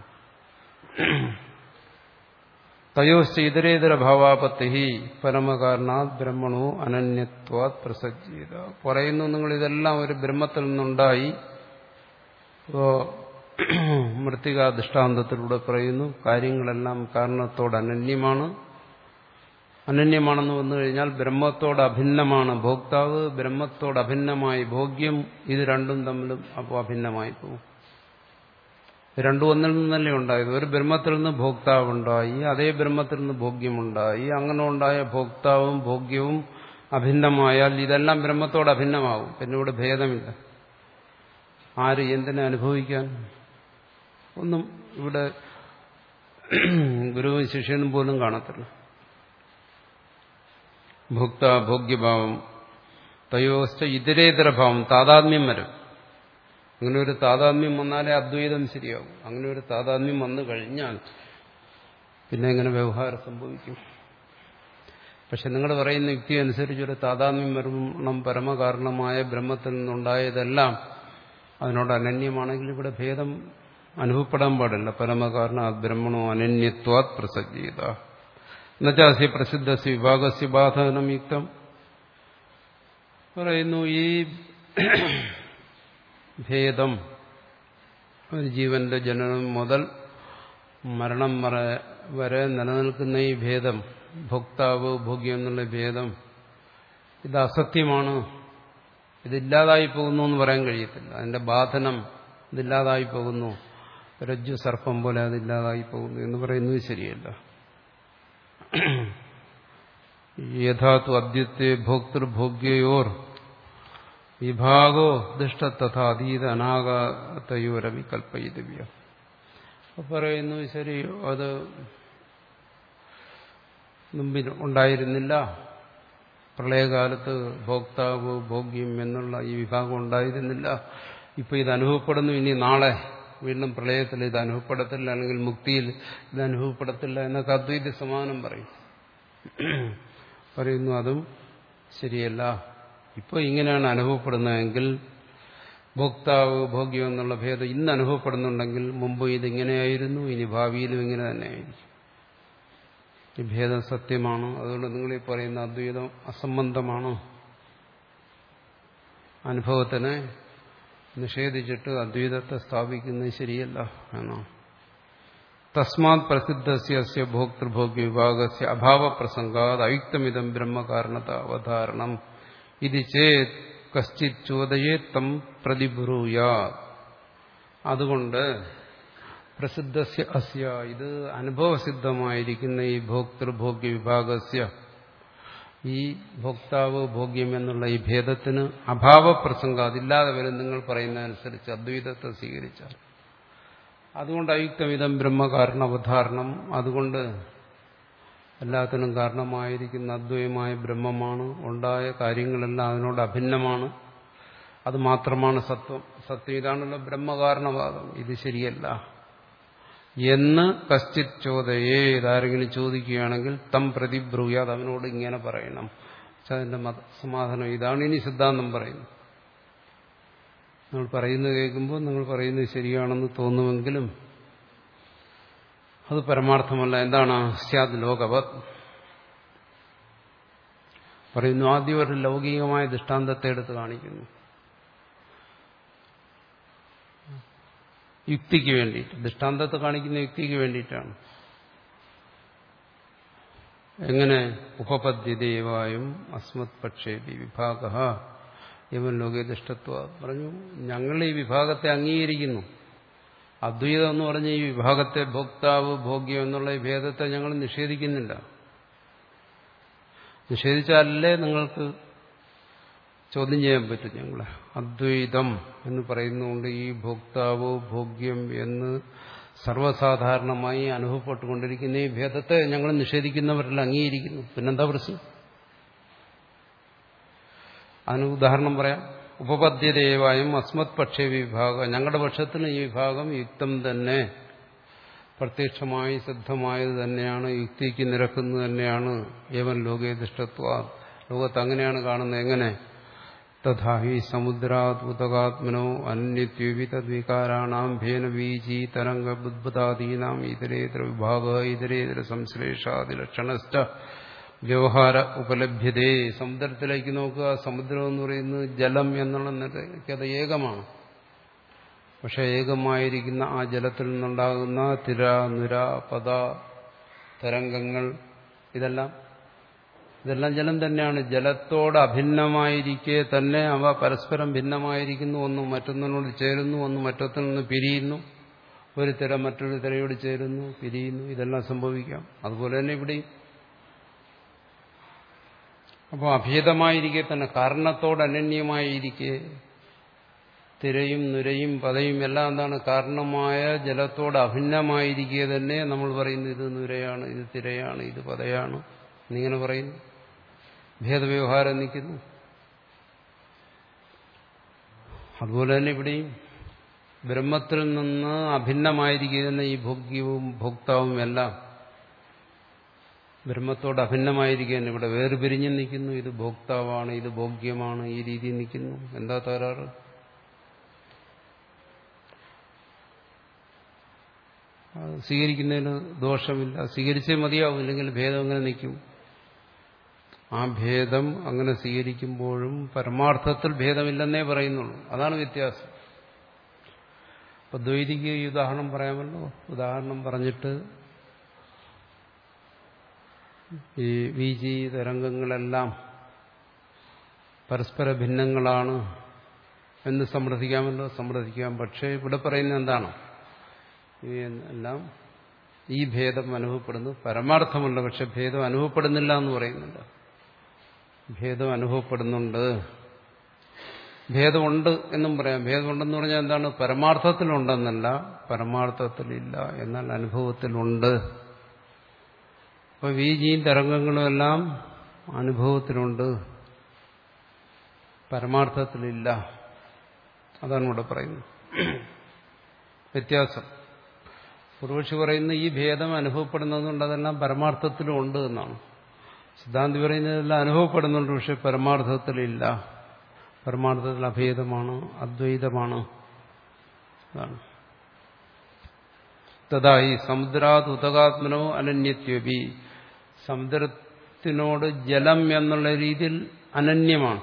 തയോശ്ച ഇതരേതര ഭാവാപത്തി പരമകാരണാത് ബ്രഹ്മണോ അനന്യത്വാത് പ്രസജ്ജീത. പറയുന്നു നിങ്ങൾ ഇതെല്ലാം ഒരു ബ്രഹ്മത്തിൽ നിന്നുണ്ടായി. മൃത്തികാ ദൃഷ്ടാന്തത്തിലൂടെ പറയുന്നു കാര്യങ്ങളെല്ലാം കാരണത്തോട് അനന്യമാണ്. അനന്യമാണെന്ന് വന്നു കഴിഞ്ഞാൽ ബ്രഹ്മത്തോട് അഭിന്നമാണ് ഭോക്താവ്, ബ്രഹ്മത്തോട് അഭിന്നമായി ഭോഗ്യം. ഇത് രണ്ടും തമ്മിലും അപ്പോൾ അഭിന്നമായി പോകും. രണ്ടും ഒന്നിൽ നിന്നല്ലേ ഉണ്ടായത്. ഒരു ബ്രഹ്മത്തിൽ നിന്ന് ഭോക്താവ് ഉണ്ടായി, അതേ ബ്രഹ്മത്തിൽ നിന്ന് ഭോഗ്യമുണ്ടായി. അങ്ങനെ ഉണ്ടായ ഭോക്താവും ഭോഗ്യവും അഭിന്നമായാൽ ഇതെല്ലാം ബ്രഹ്മത്തോട് അഭിന്നമാകും. പിന്നെ ഇവിടെ ഭേദമില്ല. ആര് എന്തിനെ അനുഭവിക്കാൻ? ഒന്നും ഇവിടെ ഗുരുവും ശിഷ്യനും പോലും കാണത്തില്ല. ഭോക്ത ഭോഗ്യഭാവം തയോശ്ച ഇതരേതരഭാവം, താതാത്മ്യം വരും. അങ്ങനെ ഒരു താതാത്മ്യം വന്നാലേ അദ്വൈതം ശരിയാകും. അങ്ങനെ ഒരു താതാത്മ്യം വന്നു കഴിഞ്ഞാൽ പിന്നെ എങ്ങനെ വ്യവഹാരം സംഭവിക്കും? പക്ഷെ നിങ്ങൾ പറയുന്ന യുക്തി അനുസരിച്ച് ഒരു താതാത്മ്യം വരണം. പരമകാരണമായ ബ്രഹ്മത്തിൽ നിന്നുണ്ടായതെല്ലാം അതിനോട് അനന്യമാണെങ്കിൽ ഇവിടെ ഭേദം അനുഭവപ്പെടാൻ പാടില്ല. പരമകാരണ ബ്രഹ്മണോ അനന്യത്വാത് പ്രസജ്ജീത എന്നുവെച്ചാൽ പ്രസിദ്ധസ്യ വിഭാഗസ്യ ബാധനം യുക്തം പറയുന്നു. ഈ ഭേദം ഒരു ജീവന്റെ ജനനം മുതൽ മരണം വരെ നിലനിൽക്കുന്ന ഈ ഭേദം, ഭോക്താവ് ഭോഗ്യം എന്നുള്ള ഭേദം, ഇത് അസത്യമാണ്, ഇതില്ലാതായി പോകുന്നു എന്ന് പറയാൻ കഴിയത്തില്ല. അതിന്റെ ബാധനം ഇതില്ലാതായി പോകുന്നു, രജ്ജു സർപ്പം പോലെ അതില്ലാതായി പോകുന്നു എന്ന് പറയുന്നത് ശരിയല്ല. യഥാതു അദ്യത്തെ ഭോക്തൃഭോഗ്യയോർ വിഭാഗോ ദുഷ്ട തഥാ അതീത അനാഗതയോരവി കൽപ്പയിതവ്യ. പറയുന്നു ശരി, അത് മുമ്പിൽ ഉണ്ടായിരുന്നില്ല. പ്രളയകാലത്ത് ഭോക്താവ് ഭോഗ്യം എന്നുള്ള ഈ വിഭാഗം ഉണ്ടായിരുന്നില്ല. ഇപ്പൊ ഇത് അനുഭവപ്പെടുന്നു. ഇനി നാളെ വീണ്ടും പ്രളയത്തിൽ ഇത് അനുഭവപ്പെടത്തില്ല, അല്ലെങ്കിൽ മുക്തിയിൽ ഇത് അനുഭവപ്പെടത്തില്ല എന്നൊക്കെ അദ്വൈത സമാനം പറയും. പറയുന്നു അതും ശരിയല്ല. ഇപ്പോൾ ഇങ്ങനെയാണ് അനുഭവപ്പെടുന്നതെങ്കിൽ, ഭോക്താവ് ഭോഗ്യം എന്നുള്ള ഭേദം ഇന്ന് അനുഭവപ്പെടുന്നുണ്ടെങ്കിൽ മുമ്പ് ഇതിങ്ങനെയായിരുന്നു, ഇനി ഭാവിയിലും ഇങ്ങനെ തന്നെയായിരിക്കും. ഈ ഭേദം സത്യമാണ്. അതുകൊണ്ട് നിങ്ങളീ പറയുന്ന അദ്വൈതം അസംബന്ധമാണ്. അനുഭവത്തിനെ നിഷേധിച്ചിട്ട് അദ്വൈതത്തെ സ്ഥാപിക്കുന്നത് ശരിയല്ല എന്നാണ്. തസ്മാത് പ്രസിദ്ധസ്യ ഭോക്തൃഭോഗ്യ വിഭാഗസ്യ അഭാവപ്രസംഗാത് അയുക്തമിതം ബ്രഹ്മകാരണത അവധാരണം ഇത് ചേത് കശ്ചിത് ചോദയേ തം പ്രതിബ്രൂയാത്. അതുകൊണ്ട് പ്രസിദ്ധസ്യ അസ്യ, ഇത് അനുഭവസിദ്ധമായിരിക്കുന്ന ഈ ഭോക്തൃഭോഗ്യ വിഭാഗസ്യ, ഈ ഭോക്താവ് ഭോഗ്യം എന്നുള്ള ഈ ഭേദത്തിന് അഭാവപ്രസംഗം അതില്ലാതെ വരും നിങ്ങൾ പറയുന്നതനുസരിച്ച് അദ്വൈതത്തെ സ്വീകരിച്ചാൽ. അതുകൊണ്ട് അയുക്തമിതം ബ്രഹ്മകാരണ അവധാരണം, അതുകൊണ്ട് എല്ലാത്തിനും കാരണമായിരിക്കുന്ന അദ്വൈതമായ ബ്രഹ്മമാണ്. ഉണ്ടായ കാര്യങ്ങളെല്ലാം അതിനോട് അഭിന്നമാണ്. അത് മാത്രമാണ് സത്വം സത്യം. ഇതാണല്ലോ ബ്രഹ്മകാരണവാദം. ഇത് ശരിയല്ല എന്ന് കശ്ചിത് ചോദയേ, ഇതാരെങ്കിലും ചോദിക്കുകയാണെങ്കിൽ തം പ്രതിബ്രൂയാത്, അവനോട് ഇങ്ങനെ പറയണം. അതിന്റെ സമാധാനം ഇതാണ്. ഇനി സിദ്ധാന്തം പറയുന്നു. നിങ്ങൾ പറയുന്നത് കേൾക്കുമ്പോൾ നിങ്ങൾ പറയുന്നത് ശരിയാണെന്ന് തോന്നുമെങ്കിലും അത് പരമാർത്ഥമല്ല. എന്താണ്? സ്യാദ് ലോകവത് പറയുന്നു. ആദ്യം ഒരു ലൗകികമായ ദൃഷ്ടാന്തത്തെ എടുത്ത് കാണിക്കുന്നു, യുക്തിക്ക് വേണ്ടിയിട്ട്. ദൃഷ്ടാന്തത്തെ കാണിക്കുന്ന യുക്തിക്ക് വേണ്ടിയിട്ടാണ്. എങ്ങനെ? ഉപപദ്ധ്യതേവായും അസ്മത് പക്ഷേപി വിഭാഗ ഇവൻ ലോകേ ദുഷ്ടത്വ പറഞ്ഞു. ഞങ്ങൾ ഈ വിഭാഗത്തെ അംഗീകരിക്കുന്നു. അദ്വൈതം എന്ന് പറഞ്ഞ ഈ വിഭാഗത്തെ ഭോക്താവ് ഭോഗ്യം എന്നുള്ള ഈ ഭേദത്തെ ഞങ്ങൾ നിഷേധിക്കുന്നില്ല. നിഷേധിച്ചാലല്ലേ നിങ്ങൾക്ക് ചോദ്യം ചെയ്യാൻ പറ്റും. ഞങ്ങൾ അദ്വൈതം എന്ന് പറയുന്നതുകൊണ്ട് ഈ ഭോക്താവ് ഭോഗ്യം എന്ന് സർവ്വസാധാരണമായി അനുഭവപ്പെട്ടുകൊണ്ടിരിക്കുന്ന ഈ ഭേദത്തെ ഞങ്ങൾ നിഷേധിക്കുന്നവരെല്ലാം അംഗീകരിക്കുന്നു. പിന്നെന്താ പ്രശ്നം? അതിന് ഉദാഹരണം പറയാം. ഉപപദ്ധ്യതേവായും അസ്മത് പക്ഷേ വിഭാഗം, ഞങ്ങളുടെ പക്ഷത്തിന് ഈ വിഭാഗം യുക്തം തന്നെ, പ്രത്യക്ഷമായി സിദ്ധമായത് തന്നെയാണ്, യുക്തിക്ക് നിരക്കുന്നത് തന്നെയാണ്. ഏവൻ ലോകേ ദൃഷ്ടത്വ, ലോകത്ത് അങ്ങനെയാണ് കാണുന്നത്. എങ്ങനെ? തഥാഹി സമുദ്രാത് ഉദകാത്മനോ അന്യദ്വീപി തദ്വികാരാണാം ഭേന വീജി തരംഗ ബുദ്ബുദാദീനാം ഇതരേതര വിഭാഗ ഇതരേതര സംശ്ലേഷാദിലക്ഷണസ്ഥ വ്യവഹാര ഉപലഭ്യതേ. സമുദ്രത്തിലേക്ക് നോക്കുക. സമുദ്രം എന്ന് പറയുന്നത് ജലം എന്നുള്ള നിലയ്ക്ക് അത് ഏകമാണ്. പക്ഷെ ഏകമായിരിക്കുന്ന ആ ജലത്തിൽ നിന്നുണ്ടാകുന്ന തിര നുര പദ തരംഗങ്ങൾ ഇതെല്ലാം ഇതെല്ലാം ജലം തന്നെയാണ്. ജലത്തോട് അഭിന്നമായിരിക്കെ തന്നെ അവ പരസ്പരം ഭിന്നമായിരിക്കുന്നു. ഒന്ന് മറ്റൊന്നിനോട് ചേരുന്നു, ഒന്ന് മറ്റൊന്നിൽ നിന്ന് പിരിയുന്നു. ഒരു തിര മറ്റൊരു തിരയോട് ചേരുന്നു, പിരിയുന്നു. ഇതെല്ലാം സംഭവിക്കാം. അതുപോലെ തന്നെ ഇവിടെയും. അപ്പോൾ അഭേദമായിരിക്കെ തന്നെ, കാരണത്തോട് അനന്യമായിരിക്കെ, തിരയും നുരയും പതയും എല്ലാം എന്താണ്? കാരണമായ ജലത്തോട് അഭിന്നമായിരിക്കെ തന്നെ നമ്മൾ പറയുന്നു ഇത് നുരയാണ്, ഇത് തിരയാണ്, ഇത് പതയാണ് എന്നിങ്ങനെ പറയുന്നു. ഭേദവ്യവഹാരം നിൽക്കുന്നു. അതുപോലെ തന്നെ ഇവിടെയും ബ്രഹ്മത്തിൽ നിന്ന് അഭിന്നമായിരിക്കുന്ന ഈ ഭോഗ്യവും ഭോക്താവും എല്ലാം ബ്രഹ്മത്തോട് അഭിന്നമായിരിക്കാൻ ഇവിടെ വേർപിരിഞ്ഞ് നിൽക്കുന്നു. ഇത് ഭോക്താവാണ്, ഇത് ഭോഗ്യമാണ്, ഈ രീതിയിൽ നിൽക്കുന്നു. എന്താ തകരാറ്? സ്വീകരിക്കുന്നതിന് ദോഷമില്ല. സ്വീകരിച്ചേ മതിയാവും, ഇല്ലെങ്കിൽ ഭേദം അങ്ങനെ നിൽക്കും. ആ ഭേദം അങ്ങനെ സ്വീകരിക്കുമ്പോഴും പരമാർത്ഥത്തിൽ ഭേദമില്ലെന്നേ പറയുന്നുള്ളൂ. അതാണ് വ്യത്യാസം. അപ്പൊ ദ്വൈതിക്ക് ഈ ഉദാഹരണം പറയാമല്ലോ. ഉദാഹരണം പറഞ്ഞിട്ട് ഈ വീജി തരംഗങ്ങളെല്ലാം പരസ്പര ഭിന്നങ്ങളാണ് എന്ന് സമ്മർദ്ദിക്കാമല്ലോ. സമ്മർദ്ദിക്കാം. പക്ഷേ ഇവിടെ പറയുന്നത് എന്താണ്? എല്ലാം ഈ ഭേദം അനുഭവപ്പെടുന്നു, പരമാർത്ഥമല്ല. പക്ഷെ ഭേദം അനുഭവപ്പെടുന്നില്ല എന്ന് പറയുന്നുണ്ട്. ഭേദം അനുഭവപ്പെടുന്നുണ്ട്, ഭേദമുണ്ട് എന്നും പറയാം. ഭേദമുണ്ടെന്ന് പറഞ്ഞാൽ എന്താണ്? പരമാർത്ഥത്തിലുണ്ടെന്നല്ല, പരമാർത്ഥത്തിലില്ല, എന്നാൽ അനുഭവത്തിലുണ്ട്. അപ്പോൾ വീജിയും തരംഗങ്ങളും എല്ലാം അനുഭവത്തിലുണ്ട്, പരമാർത്ഥത്തിലില്ല. അതാണ് ഇവിടെ പറയുന്നത്. വ്യത്യാസം. പൂർവക്ഷി പറയുന്ന ഈ ഭേദം അനുഭവപ്പെടുന്നതുകൊണ്ട് അതെല്ലാം പരമാർത്ഥത്തിലും ഉണ്ട് എന്നാണ്. സിദ്ധാന്തി പറയുന്നതെല്ലാം അനുഭവപ്പെടുന്നുണ്ട്, പക്ഷെ പരമാർത്ഥത്തിലില്ല. പരമാർത്ഥത്തിൽ അഭേദമാണ്, അദ്വൈതമാണ്. അതാണ്. തഥായി സമുദ്രാത് ഉദകാത്മനോ അനന്യത്വപി, സമുദ്രത്തിനോട് ജലം എന്നുള്ള രീതിയിൽ അനന്യമാണ്.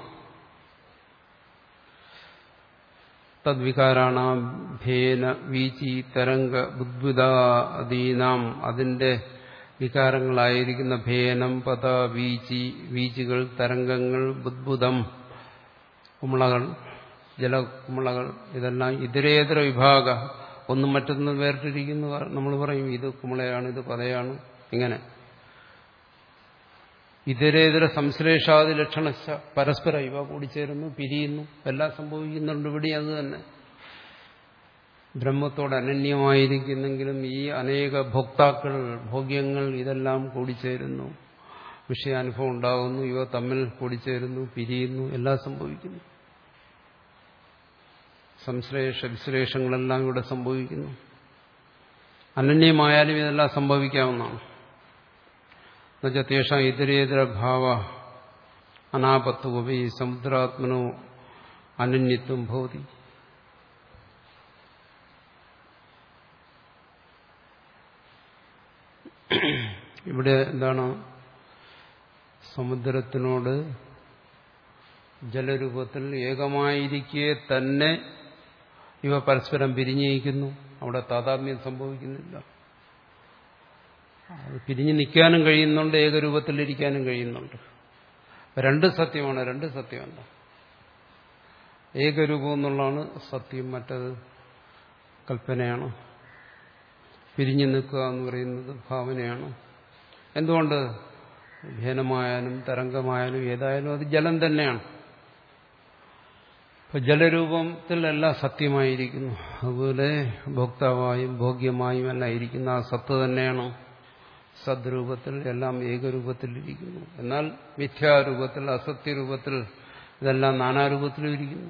തദ്വികാരാണാം ഭേന വീചി തരംഗ ബുദ്ബുദാദീനാം, അതിന്റെ വികാരങ്ങളായിരിക്കുന്ന ഭേനം പദ വീചി, വീചികൾ തരംഗങ്ങൾ, ബുദ്ബുദം കുമിളകൾ, ജലകുമിളകൾ, ഇതെല്ലാം ഇതരേതര വിഭാഗ, ഒന്നും മറ്റൊന്നും വേറിട്ടിരിക്കുന്നു. നമ്മൾ പറയും ഇത് കുമിളയാണ്, ഇത് പതയാണ്. ഇങ്ങനെ ഇതരേതര സംശ്ലേഷാദി ലക്ഷണ പരസ്പരം ഇവ കൂടിച്ചേരുന്നു, പിരിയുന്നു, എല്ലാം സംഭവിക്കുന്നുണ്ട്. ഇവിടെ അത് തന്നെ. ബ്രഹ്മത്തോട് അനന്യമായിരിക്കുന്നെങ്കിലും ഈ അനേക ഭോക്താക്കൾ, ഭോഗ്യങ്ങൾ ഇതെല്ലാം കൂടിച്ചേരുന്നു, വിഷയാനുഭവം ഉണ്ടാകുന്നു, ഇവ തമ്മിൽ കൂടിച്ചേരുന്നു, പിരിയുന്നു, എല്ലാം സംഭവിക്കുന്നു. സംശ്ലേഷ വിശ്ലേഷങ്ങളെല്ലാം ഇവിടെ സംഭവിക്കുന്നു. അനന്യമായാലും ഇതെല്ലാം സംഭവിക്കാവുന്നതാണ്. എന്നുവെച്ചാൽ തേഷാ ഇതരേതര ഭാവ അനാപത്വപി സമുദ്രാത്മനോ അനന്യത്വം ഭവതി. ഇവിടെ എന്താണ്? സമുദ്രത്തിനോട് ജലരൂപത്തിൽ ഏകമായിരിക്കെ തന്നെ ഇവ പരസ്പരം പിരിഞ്ഞിരിക്കുന്നു. അവിടെ താതാത്മ്യം സംഭവിക്കുന്നില്ല. അത് പിരിഞ്ഞു നിൽക്കാനും കഴിയുന്നുണ്ട്, ഏകരൂപത്തിലിരിക്കാനും കഴിയുന്നുണ്ട്. രണ്ട് സത്യമാണ്, രണ്ട് സത്യമല്ല. ഏകരൂപം എന്നുള്ളതാണ് സത്യം, മറ്റത് കൽപ്പനയാണ്. പിരിഞ്ഞു നിൽക്കുക എന്ന് പറയുന്നത് ഭാവനയാണ്. എന്തുകൊണ്ട്? ഘനമായാലും തരംഗമായാലും ഏതായാലും അത് ജലം തന്നെയാണ്. അപ്പൊ ജലരൂപത്തിൽ എല്ലാം സത്യമായിരിക്കുന്നു. അതുപോലെ ഭോക്താവായും ഭോഗ്യമായും എല്ലാം ഇരിക്കുന്ന ആ സത്ത് തന്നെയാണ്. സദ്രൂപത്തിൽ എല്ലാം ഏകരൂപത്തിലിരിക്കുന്നു. എന്നാൽ മിഥ്യാരൂപത്തിൽ അസത്യരൂപത്തിൽ ഇതെല്ലാം നാനാരൂപത്തിലും ഇരിക്കുന്നു.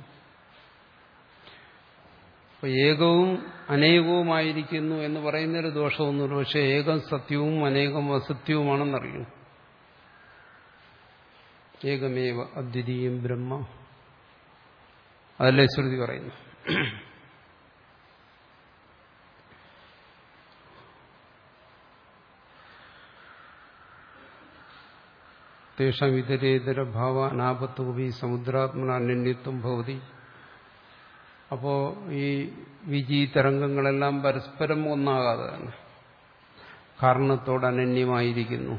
അപ്പൊ ഏകവും അനേകവുമായിരിക്കുന്നു എന്ന് പറയുന്നൊരു ദോഷമൊന്നുമില്ല. പക്ഷെ ഏകം സത്യവും അനേകം അസത്യവുമാണെന്നറിയുന്നു. ഏകമേവ അദ്വിതീയം ബ്രഹ്മ, അതല്ലേ ശ്രുതി പറയുന്നു. തേഷാം ഇതരേതര ഭാവ അനാപത്വപി സമുദ്രാത്മന അനന്യത്വം ഭവതി. അപ്പോ ഈ വിജി തരംഗങ്ങളെല്ലാം പരസ്പരം ഒന്നാകാതെ തന്നെ കാരണത്തോട് അനന്യമായിരിക്കുന്നു.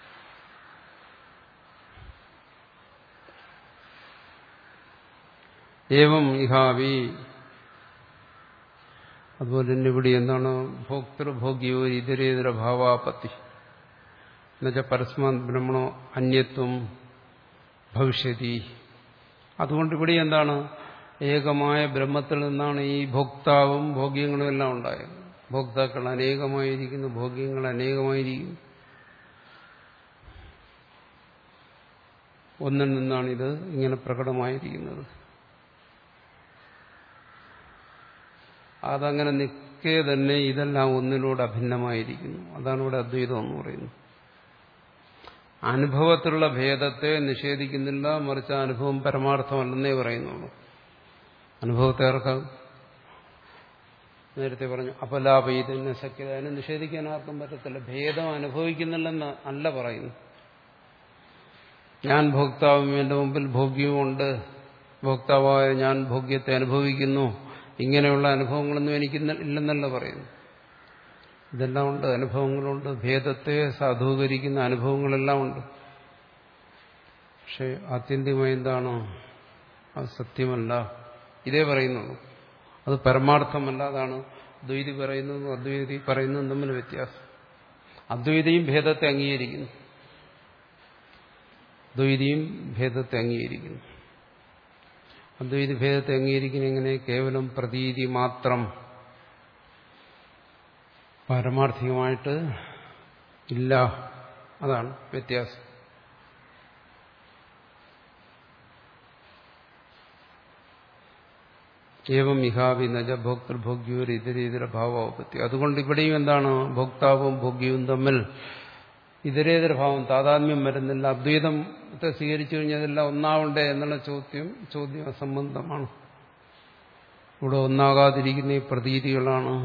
ഏവം ഇഹാവി. അതുപോലെ തന്നെ ഇവിടെ എന്താണ്? ഭോക്തൃഭോഗ്യോ ഇതരേതര ഭാവാപത്തി എന്നുവെച്ചാൽ പരസ്മാത് ബ്രഹ്മണോ അന്യത്വം ഭവിഷ്യതി. അതുകൊണ്ട് ഇവിടെ എന്താണ്? ഏകമായ ബ്രഹ്മത്തിൽ നിന്നാണ് ഈ ഭോക്താവും ഭോഗ്യങ്ങളും എല്ലാം ഉണ്ടായത്. ഭോക്താക്കൾ അനേകമായിരിക്കുന്നു, ഭോഗ്യങ്ങൾ അനേകമായിരിക്കുന്നു. ഒന്നിൽ നിന്നാണ് ഇത് ഇങ്ങനെ പ്രകടമായിരിക്കുന്നത്. അതങ്ങനെ നിൽക്കേ തന്നെ ഇതെല്ലാം ഒന്നിനോട് അഭിന്നമായിരിക്കുന്നു. അതാണ് ഇവിടെ അദ്വൈതം എന്ന് പറയുന്നത്. അനുഭവത്തിലുള്ള ഭേദത്തെ നിഷേധിക്കുന്നില്ല, മറിച്ച് അനുഭവം പരമാർത്ഥമല്ലെന്നേ പറയുന്നുള്ളൂ. അനുഭവത്തെ ആർക്കാം? നേരത്തെ പറഞ്ഞു അപലാപൈതന്യ സഖ്യത, അതിനെ നിഷേധിക്കാൻ ആർക്കും പറ്റത്തില്ല. ഭേദം അനുഭവിക്കുന്നില്ലെന്ന് അല്ല പറയുന്നു. ഞാൻ ഭോക്താവും എന്റെ മുമ്പിൽ ഭോഗ്യവുമുണ്ട്, ഭോക്താവായ ഞാൻ ഭോഗ്യത്തെ അനുഭവിക്കുന്നു, ഇങ്ങനെയുള്ള അനുഭവങ്ങളൊന്നും എനിക്ക് ഇല്ലെന്നല്ല പറയുന്നു. ഇതെല്ലാം ഉണ്ട്, അനുഭവങ്ങളുണ്ട്. ഭേദത്തെ സാധൂകരിക്കുന്ന അനുഭവങ്ങളെല്ലാം ഉണ്ട്. പക്ഷെ ആത്യന്തികമായി എന്താണോ? അത് സത്യമല്ല, ഇതേ പറയുന്നുള്ളൂ. അത് പരമാർത്ഥമല്ല. അതാണ് ദ്വൈതി പറയുന്നതും അദ്വൈതി പറയുന്നതും തമ്മിൽ വ്യത്യാസം. അദ്വൈതിയും ഭേദത്തെ അംഗീകരിക്കുന്നു, ദ്വൈതിയും ഭേദത്തെ അംഗീകരിക്കുന്നു. അദ്വൈതി ഭേദത്തെ അംഗീകരിക്കുന്ന എങ്ങനെ? കേവലം പ്രതീതി മാത്രം, പാരമാർത്ഥികമായിട്ട് ഇല്ല. അതാണ് വ്യത്യാസം. ഏവം ഇഹാവി നജ ഭോക്തൃഭോഗ്യോർ ഇതരേതര ഭാവോപത്തി. അതുകൊണ്ട് ഇവിടെയും എന്താണ്? ഭോക്താവും ഭോഗ്യവും തമ്മിൽ ഇതരേതര ഭാവം, താതാത്മ്യം വരുന്നില്ല. അദ്വൈതത്തെ സ്വീകരിച്ചു കഴിഞ്ഞാൽ ഇതെല്ലാം ഒന്നാവണ്ടേ എന്നുള്ള ചോദ്യം ചോദ്യം അസംബന്ധമാണ്. ഇവിടെ ഒന്നാകാതിരിക്കുന്ന ഈ പ്രതീതികളാണ്.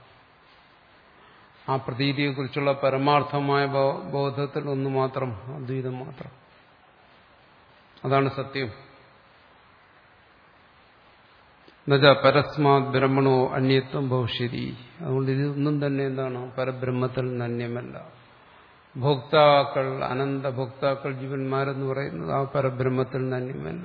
ആ പ്രതീതിയെക്കുറിച്ചുള്ള പരമാർത്ഥമായ ബോധത്തിൽ ഒന്ന് മാത്രം, അദ്വൈതം മാത്രം. അതാണ് സത്യം. എന്നുവെച്ചാൽ പരസ്മാത് ബ്രഹ്മണോ അന്യത്വം ഭവിഷ്യതി. അതുകൊണ്ട് ഇതൊന്നും തന്നെ എന്താണ്? പരബ്രഹ്മത്തിൽ നിന്ന് അന്യമല്ല. ഭോക്താക്കൾ, അനന്ത ഭോക്താക്കൾ, ജീവന്മാരെന്ന് പറയുന്നത് ആ പരബ്രഹ്മത്തിൽ നിന്ന് അന്യമല്ല.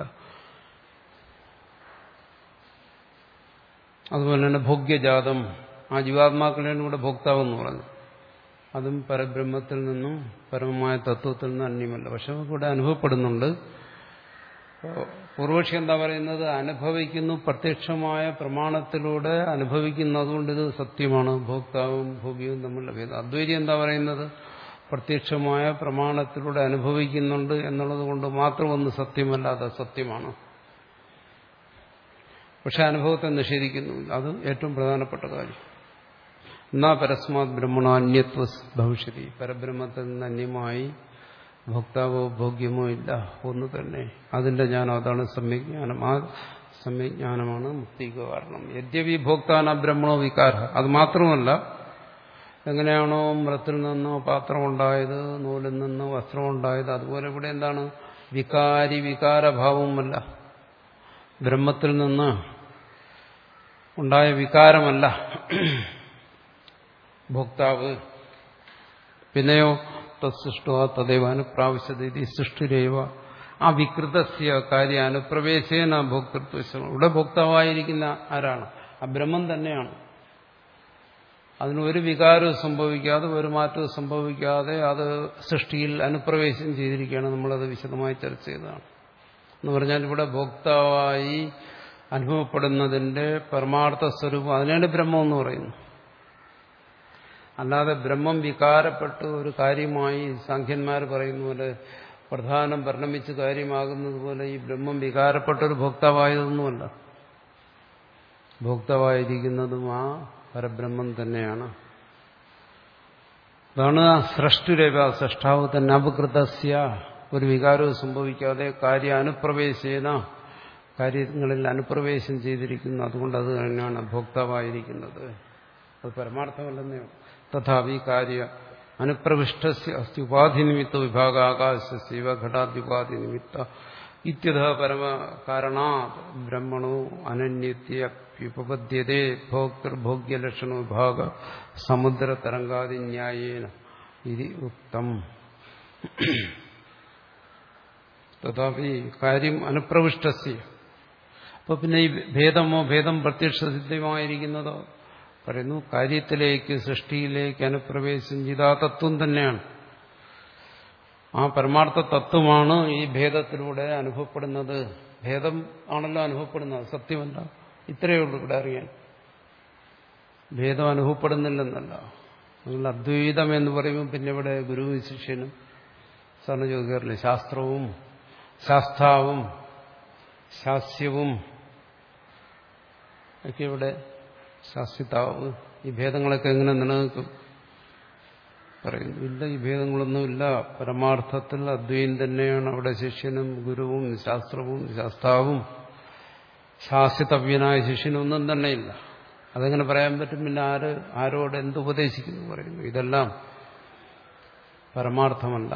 അതുപോലെ തന്നെ ഭോഗ്യജാതം, ആ ജീവാത്മാക്കളെയാണ് ഇവിടെ ഭോക്താവെന്ന് പറഞ്ഞു. അതും പരബ്രഹ്മത്തിൽ നിന്നും പരമമായ തത്വത്തിൽ നിന്നും അന്യമല്ല. പക്ഷെ നമുക്കിവിടെ അനുഭവപ്പെടുന്നുണ്ട്. പൂർവക്ഷി എന്താ പറയുന്നത്? അനുഭവിക്കുന്നു, പ്രത്യക്ഷമായ പ്രമാണത്തിലൂടെ അനുഭവിക്കുന്നു, അതുകൊണ്ട് ഇത് സത്യമാണ്. ഭോക്താവും ഭോഗ്യവും തമ്മിലുള്ള ഭേദം. അദ്വൈതി എന്താ പറയുന്നത്? പ്രത്യക്ഷമായ പ്രമാണത്തിലൂടെ അനുഭവിക്കുന്നുണ്ട് എന്നുള്ളത് കൊണ്ട് മാത്രം ഒന്ന് സത്യമല്ല, അത് സത്യമാണ്. പക്ഷെ അനുഭവത്തെ നിഷേധിക്കുന്നു. അത് ഏറ്റവും പ്രധാനപ്പെട്ട കാര്യം. എന്നാ പരസ്മാത് ബ്രഹ്മണോ അന്യത്വ ഭവിഷ്യതി. പരബ്രഹ്മത്തിൽ നിന്ന് അന്യമായി ഭോക്താവോ ഭോഗ്യമോ ഇല്ല, ഒന്ന് തന്നെ. അതിന്റെ ജ്ഞാനം, അതാണ് സമ്യജ്ഞാനം. ആ സമ്യജ്ഞാനമാണ് മുക്തിക്ക് കാരണം. യദ്യപി ഭോക്താന ബ്രഹ്മണോ വികാര. അത് മാത്രമല്ല, എങ്ങനെയാണോ മൃത്തിൽ നിന്നോ പാത്രം ഉണ്ടായത്, നൂലിൽ നിന്നോ വസ്ത്രം ഉണ്ടായത്, അതുപോലെ ഇവിടെ എന്താണ്? വികാരി വികാരഭാവവുമല്ല. ബ്രഹ്മത്തിൽ നിന്ന് ഉണ്ടായ വികാരമല്ല ഭോക്താവ്. പിന്നെയോ തത്സൃഷ്ടോ തദൈവ അനുപ്രാവശ്യത സൃഷ്ടിരേവ ആ വികൃതസ്യ കാര്യ അനുപ്രവേശേന ഭോക്തൃത്വ. ഇവിടെ ഭോക്താവായിരിക്കുന്ന ആരാണ്? ആ ബ്രഹ്മം തന്നെയാണ്. അതിന് ഒരു വികാരവും സംഭവിക്കാതെ ഒരു മാറ്റവും സംഭവിക്കാതെ അത് സൃഷ്ടിയിൽ അനുപ്രവേശം ചെയ്തിരിക്കുകയാണ്. നമ്മളത് വിശദമായി ചർച്ച ചെയ്തതാണ്. എന്ന് പറഞ്ഞാൽ ഇവിടെ ഭോക്താവായി അനുഭവപ്പെടുന്നതിന്റെ പരമാർത്ഥ സ്വരൂപം അതിനാണ് ബ്രഹ്മം എന്ന് പറയുന്നത്. അല്ലാതെ ബ്രഹ്മം വികാരപ്പെട്ട് ഒരു കാര്യമായി സാഖ്യന്മാർ പറയുന്ന പോലെ പ്രധാനം പരിണമിച്ച് കാര്യമാകുന്നത് പോലെ ഈ ബ്രഹ്മം വികാരപ്പെട്ടൊരു ഭോക്താവായതൊന്നുമല്ല. ഭോക്താവായിരിക്കുന്നതും ആ പരബ്രഹ്മം തന്നെയാണ്. അതാണ് ആ സൃഷ്ടുരേവ സൃഷ്ടാവ് തന്നെ അപകൃതസ്യ ഒരു വികാരവും സംഭവിക്കാതെ കാര്യ അനുപ്രവേശേന കാര്യങ്ങളിൽ അനുപ്രവേശം ചെയ്തിരിക്കുന്നു. അതുകൊണ്ട് അത് തന്നെയാണ് ഭോക്താവായിരിക്കുന്നത്. അത് പരമാർത്ഥമല്ലെന്നേ. തഥാപി കാര്യ അനുപ്രവിഷ്ടസ്യ അസ്തി ഉപാധിനിമിത്ത വിഭാഗ ആകാശസ്യവ ഘടാദ്യുപാധി നിമിത്ത ഇത്യഥ പരമ കാരണാത് ബ്രഹ്മണോ അനന്യത്യുപപദ്യതേ ഭോക്തൃഭോഗ്യലക്ഷണ വിഭാഗ സമുദ്ര തരംഗാദി ന്യായേന ഇതി ഉക്തം. തഥാപി കാര്യം അനുപ്രവിഷ്ടസ്യ. അപ്പൊ പിന്നെ ഈ ഭേദമോ ഭേദം പ്രത്യക്ഷസിദ്ധമായിരിക്കുന്നതോ പറയുന്നു കാര്യത്തിലേക്ക് സൃഷ്ടിയിലേക്ക് അനുപ്രവേശം ചെയ്ത ആ തത്വം തന്നെയാണ്. ആ പരമാർത്ഥ തത്വമാണ് ഈ ഭേദത്തിലൂടെ അനുഭവപ്പെടുന്നത്. ഭേദം ആണല്ലോ അനുഭവപ്പെടുന്നത്, സത്യമല്ല. ഇത്രയേ ഉള്ളൂ ഇവിടെ അറിയാൻ. ഭേദം അനുഭവപ്പെടുന്നില്ലെന്നല്ല. നിങ്ങൾ അദ്വൈതം എന്ന് പറയുമ്പോൾ പിന്നെ ഇവിടെ ഗുരുവും ശിഷ്യനും സാറിന് ചോദിക്കാറില്ലേ, ശാസ്ത്രവും ശാസ്താവും ശാസ്യവും ഒക്കെ ഇവിടെ ശാസ്യതാവ്, ഈ ഭേദങ്ങളൊക്കെ എങ്ങനെ നിലനിൽക്കും പറയുന്നു. ഇല്ല, ഈ ഭേദങ്ങളൊന്നുമില്ല. പരമാർത്ഥത്തിൽ അദ്വൈതം തന്നെയാണ് അവിടെ ശിഷ്യനും ഗുരുവും ശാസ്ത്രവും ശാസ്താവും. ശാസ്യതവ്യനായ ശിഷ്യനൊന്നും തന്നെയില്ല. അതെങ്ങനെ പറയാൻ പറ്റും? പിന്നെ ആര് ആരോട് എന്തുപദേശിക്കുന്നു പറയുന്നു. ഇതെല്ലാം പരമാർത്ഥമല്ല.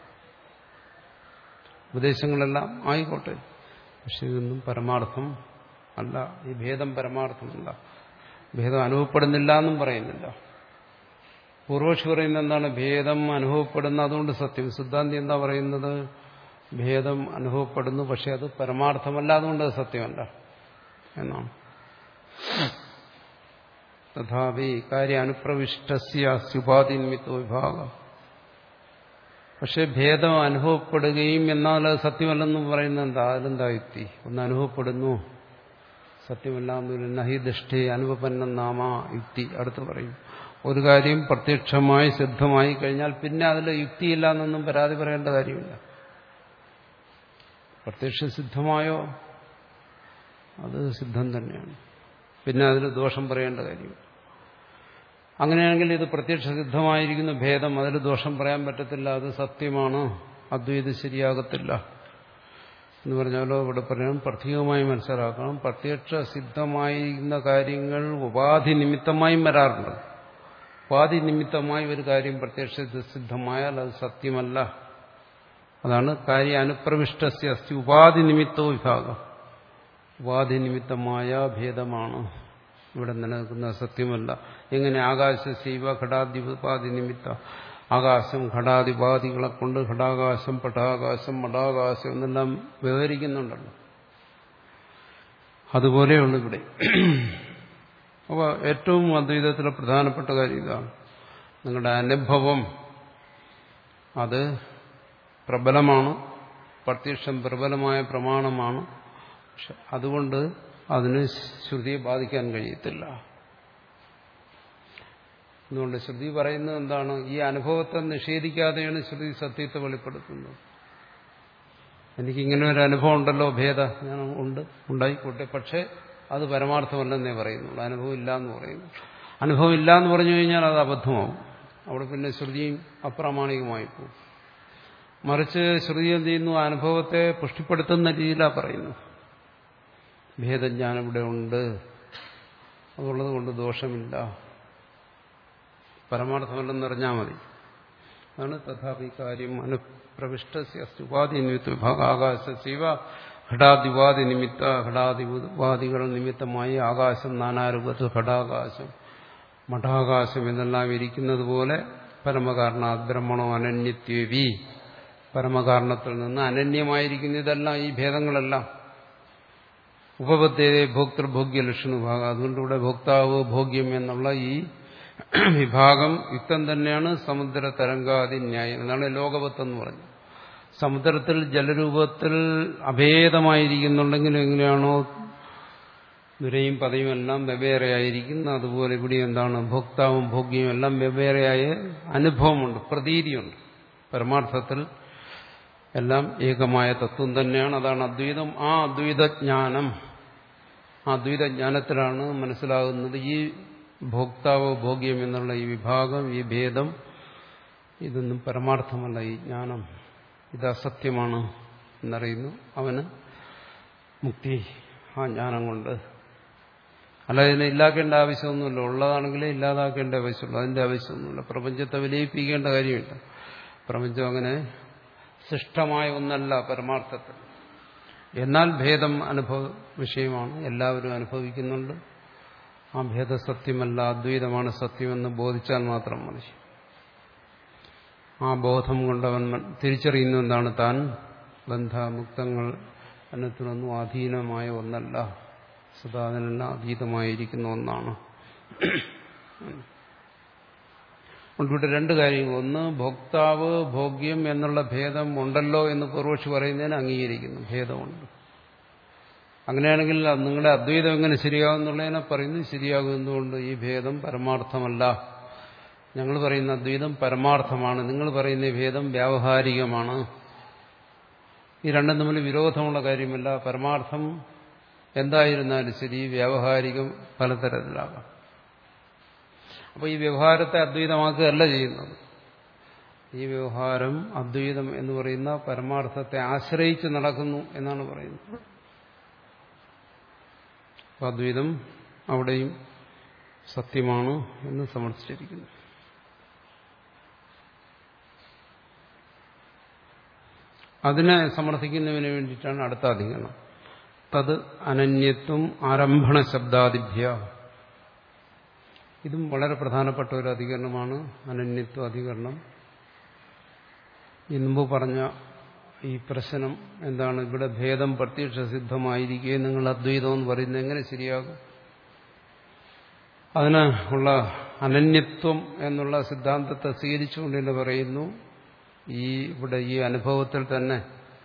ഉപദേശങ്ങളെല്ലാം ആയിക്കോട്ടെ, പക്ഷെ ഇതൊന്നും പരമാർത്ഥം അല്ല. ഈ ഭേദം പരമാർത്ഥമല്ല. ഭേദം അനുഭവപ്പെടുന്നില്ല എന്നും പറയുന്നില്ല. പൂർവക്ഷി പറയുന്നത് എന്താണ്? ഭേദം അനുഭവപ്പെടുന്ന അതുകൊണ്ട് സത്യം. സിദ്ധാന്തി എന്താ പറയുന്നത്? ഭേദം അനുഭവപ്പെടുന്നു, പക്ഷെ അത് പരമാർത്ഥമല്ല, അതുകൊണ്ട് അത് സത്യമല്ല എന്നാണ്. തഥാപി കാര്യ അനുപ്രവിഷ്ടസ്യ ഉപാധി നിമിത്ത വിഭാഗ. പക്ഷെ ഭേദം അനുഭവപ്പെടുകയും എന്നാൽ അത് സത്യമല്ലെന്ന് പറയുന്നത് എന്താ? അതിലെന്താ യുക്തി? ഒന്ന് അനുഭവപ്പെടുന്നു, സത്യമല്ല. നഹി ദൃഷ്ടി അനുപന്ന നാമ യുക്തി. അടുത്ത് പറയും, ഒരു കാര്യം പ്രത്യക്ഷമായി സിദ്ധമായി കഴിഞ്ഞാൽ പിന്നെ അതിൽ യുക്തിയില്ല എന്നൊന്നും പരാതി പറയേണ്ട കാര്യമില്ല. പ്രത്യക്ഷ സിദ്ധമായോ അത് സിദ്ധം തന്നെയാണ്, പിന്നെ അതിൽ ദോഷം പറയേണ്ട കാര്യമില്ല. അങ്ങനെയാണെങ്കിൽ ഇത് പ്രത്യക്ഷ സിദ്ധമായിരിക്കുന്ന ഭേദം, അതിൽ ദോഷം പറയാൻ പറ്റത്തില്ല, അത് സത്യമാണ്, അദ്വൈതം ശരിയാകത്തില്ല എന്ന് പറഞ്ഞാലോ ഇവിടെ പറയാൻ പ്രത്യേകമായി മനസ്സിലാക്കണം. പ്രത്യക്ഷ സിദ്ധമായിരുന്ന കാര്യങ്ങൾ ഉപാധി നിമിത്തമായും വരാറുണ്ട്. ഉപാധി നിമിത്തമായി ഒരു കാര്യം പ്രത്യക്ഷ സിദ്ധമായാൽ അത് സത്യമല്ല. അതാണ് കാര്യ അനുപ്രവിഷ്ടസ്യ അസ്തി ഉപാധി നിമിത്തോ വിഭാഗം. ഉപാധി നിമിത്തമായ ഭേദമാണ് ഇവിടെ നിലനിൽക്കുന്ന, സത്യമല്ല. എങ്ങനെ? ആകാശശൈവ ഘടാധിപാധി നിമിത്ത. ആകാശം ഘടാധിപാധികളെ കൊണ്ട് ഘടാകാശം പടാകാശം മടാകാശം എന്നെല്ലാം വിവരിക്കുന്നുണ്ടല്ലോ. അതുപോലെയുള്ളൂ ഇവിടെ. അപ്പോൾ ഏറ്റവും അദ്വൈതത്തിലെ പ്രധാനപ്പെട്ട കാര്യം ഇതാണ്. നിങ്ങളുടെ അനുഭവം അത് പ്രബലമാണ്, പ്രത്യക്ഷം പ്രബലമായ പ്രമാണമാണ്. പക്ഷെ അതുകൊണ്ട് അതിന് ശ്രുതിയെ ബാധിക്കാൻ കഴിയത്തില്ല. അതുകൊണ്ട് ശ്രുതി പറയുന്നത് എന്താണ്? ഈ അനുഭവത്തെ നിഷേധിക്കാതെയാണ് ശ്രുതി സത്യത്തെ വെളിപ്പെടുത്തുന്നത്. എനിക്കിങ്ങനെ ഒരു അനുഭവം ഉണ്ടല്ലോ, ഭേദ ഞാൻ ഉണ്ട്, ഉണ്ടായിക്കോട്ടെ, പക്ഷെ അത് പരമാർത്ഥമല്ലെന്നേ പറയുന്നുള്ളൂ. അനുഭവം ഇല്ല എന്ന് പറയുന്നു. അനുഭവം ഇല്ല എന്ന് പറഞ്ഞു കഴിഞ്ഞാൽ അത് അബദ്ധമാവും. അവിടെ പിന്നെ ശ്രുതിയും അപ്രാമാണികമായി പോകും. മറിച്ച് ശ്രുതി എന്ത് ചെയ്യുന്നു? അനുഭവത്തെ പുഷ്ടിപ്പെടുത്തുന്ന രീതിയിലാണ് പറയുന്നു. ഭേദജ്ഞാനം ഇവിടെ ഉണ്ട്, അതുള്ളത് കൊണ്ട് ദോഷമില്ല, പരമാർത്ഥമല്ലെന്നറിഞ്ഞാൽ മതി. അതാണ് തഥാപി കാര്യം അനുപ്രവിഷ്ടസ്യ ഉപാധി നിമിത്ത വിഭാഗ ആകാശശൈവ ഘടാദിവാദി നിമിത്ത. ഘടാദിവാദികൾ നിമിത്തമായി ആകാശം നാനാരൂപത്തിൽ ഘടാകാശം മഠാകാശം എന്നെല്ലാം ഇരിക്കുന്നത് പോലെ പരമകാരണാത് ബ്രഹ്മണോ അനന്യത്വേവി. പരമകാരണത്തിൽ നിന്ന് അനന്യമായിരിക്കുന്ന ഇതെല്ലാം, ഈ ഭേദങ്ങളെല്ലാം ഉപപദ്ധ്യതേ ഭോക്തൃഭോഗ്യ ലക്ഷണ വിഭാഗം. അതുകൊണ്ടിവിടെ ഭോക്താവ് ഭോഗ്യം എന്നുള്ള ഈ വിഭാഗം യുക്തം തന്നെയാണ് സമുദ്ര തരംഗാദി ന്യായം എന്നാണ് ലോകവത്ത് എന്ന് പറഞ്ഞത്. സമുദ്രത്തിൽ ജലരൂപത്തിൽ അഭേദമായിരിക്കുന്നുണ്ടെങ്കിൽ എങ്ങനെയാണോ നുരയും പതയും എല്ലാം വെവ്വേറെയായിരിക്കുന്നു, അതുപോലെ ഇവിടെ എന്താണ് ഭോക്താവും ഭോഗ്യവും എല്ലാം വെവ്വേറെയായ അനുഭവമുണ്ട്, പ്രതീതിയുണ്ട്. പരമാർത്ഥത്തിൽ എല്ലാം ഏകമായ തത്വം തന്നെയാണ്. അതാണ് അദ്വൈതം. ആ അദ്വൈതജ്ഞാനം, ആ അദ്വൈതജ്ഞാനത്തിലാണ് മനസ്സിലാകുന്നത് ഈ ഭോക്താവ് ഭോഗ്യം എന്നുള്ള ഈ വിഭാഗം, ഈ ഭേദം, ഇതൊന്നും പരമാർത്ഥമല്ല. ഈ ജ്ഞാനം ഇത് അസത്യമാണ് എന്നറിയുന്നു. അവന് മുക്തി ആ ജ്ഞാനം കൊണ്ട്. അല്ല, ഇതിനെ ഇല്ലാക്കേണ്ട ആവശ്യമൊന്നുമില്ല. ഉള്ളതാണെങ്കിലേ ഇല്ലാതാക്കേണ്ട ആവശ്യമുള്ളൂ. അതിന്റെ ആവശ്യമൊന്നുമില്ല. പ്രപഞ്ചത്തെ വിലയിപ്പിക്കേണ്ട കാര്യമില്ല. പ്രപഞ്ചം അങ്ങനെ സൃഷ്ടമായ ഒന്നല്ല പരമാർത്ഥത്തിൽ. എന്നാൽ ഭേദം അനുഭവ വിഷയമാണ്, എല്ലാവരും അനുഭവിക്കുന്നുണ്ട്. ആ ഭേദ സത്യമല്ല, അദ്വൈതമാണ് സത്യമെന്ന് ബോധിച്ചാൽ മാത്രം മതി. ആ ബോധം കൊണ്ടവൻ തിരിച്ചറിയുന്നു എന്താണ് താൻ ബന്ധമുക്തങ്ങൾ എന്നതിനൊന്നും അധീനമായ ഒന്നല്ല, സദാ അതിനെല്ലാം അതീതമായിരിക്കുന്ന ഒന്നാണ്. ഇവിടെ രണ്ട് കാര്യങ്ങൾ. ഒന്ന്, ഭോക്താവ് ഭോഗ്യം എന്നുള്ള ഭേദം ഉണ്ടല്ലോ എന്ന് പൂർവക്ഷി പറയുന്നതിന് അംഗീകരിക്കുന്നു, ഭേദമുണ്ട്. അങ്ങനെയാണെങ്കിൽ നിങ്ങളുടെ അദ്വൈതം എങ്ങനെ ശരിയാകുന്നുള്ളതിനെ പറയുന്നു. ശരിയാകും. എന്തുകൊണ്ട്? ഈ ഭേദം പരമാർത്ഥമല്ല. ഞങ്ങൾ പറയുന്ന അദ്വൈതം പരമാർത്ഥമാണ്, നിങ്ങൾ പറയുന്ന ഭേദം വ്യാവഹാരികമാണ്. ഈ രണ്ടും തമ്മിൽ വിരോധമുള്ള കാര്യമല്ല. പരമാർത്ഥം എന്തായിരുന്നാലും ശരി, വ്യാവഹാരികം പലതരത്തിലാകാം. അപ്പോൾ ഈ വ്യവഹാരത്തെ അദ്വൈതമാക്കുകയല്ല ചെയ്യുന്നത്. ഈ വ്യവഹാരം അദ്വൈതം എന്ന് പറയുന്ന പരമാർത്ഥത്തെ ആശ്രയിച്ച് നടക്കുന്നു എന്നാണ് പറയുന്നത്. അപ്പോൾ അദ്വൈതം അവിടെയും സത്യമാണ് എന്ന് സമർത്ഥിച്ചിരിക്കുന്നു. അതിനെ സമർത്ഥിക്കുന്നതിന് വേണ്ടിയിട്ടാണ് അടുത്ത അധികരണം. തത് അനന്യത്വം ആരംഭണ ശബ്ദാദിഭ്യ. ഇതും വളരെ പ്രധാനപ്പെട്ട ഒരു അധികരണമാണ്, അനന്യത്വ അധികരണം. മുമ്പ് പറഞ്ഞ ഈ പ്രശ്നം എന്താണ്? ഇവിടെ ഭേദം പ്രത്യക്ഷ സിദ്ധമായിരിക്കുകയും നിങ്ങൾ അദ്വൈതം എന്ന് പറയുന്നത് എങ്ങനെ ശരിയാകും? അതിന് ഉള്ള അനന്യത്വം എന്നുള്ള സിദ്ധാന്തത്തെ സ്വീകരിച്ചുകൊണ്ട് തന്നെ പറയുന്നു, ഈ ഇവിടെ ഈ അനുഭവത്തിൽ തന്നെ,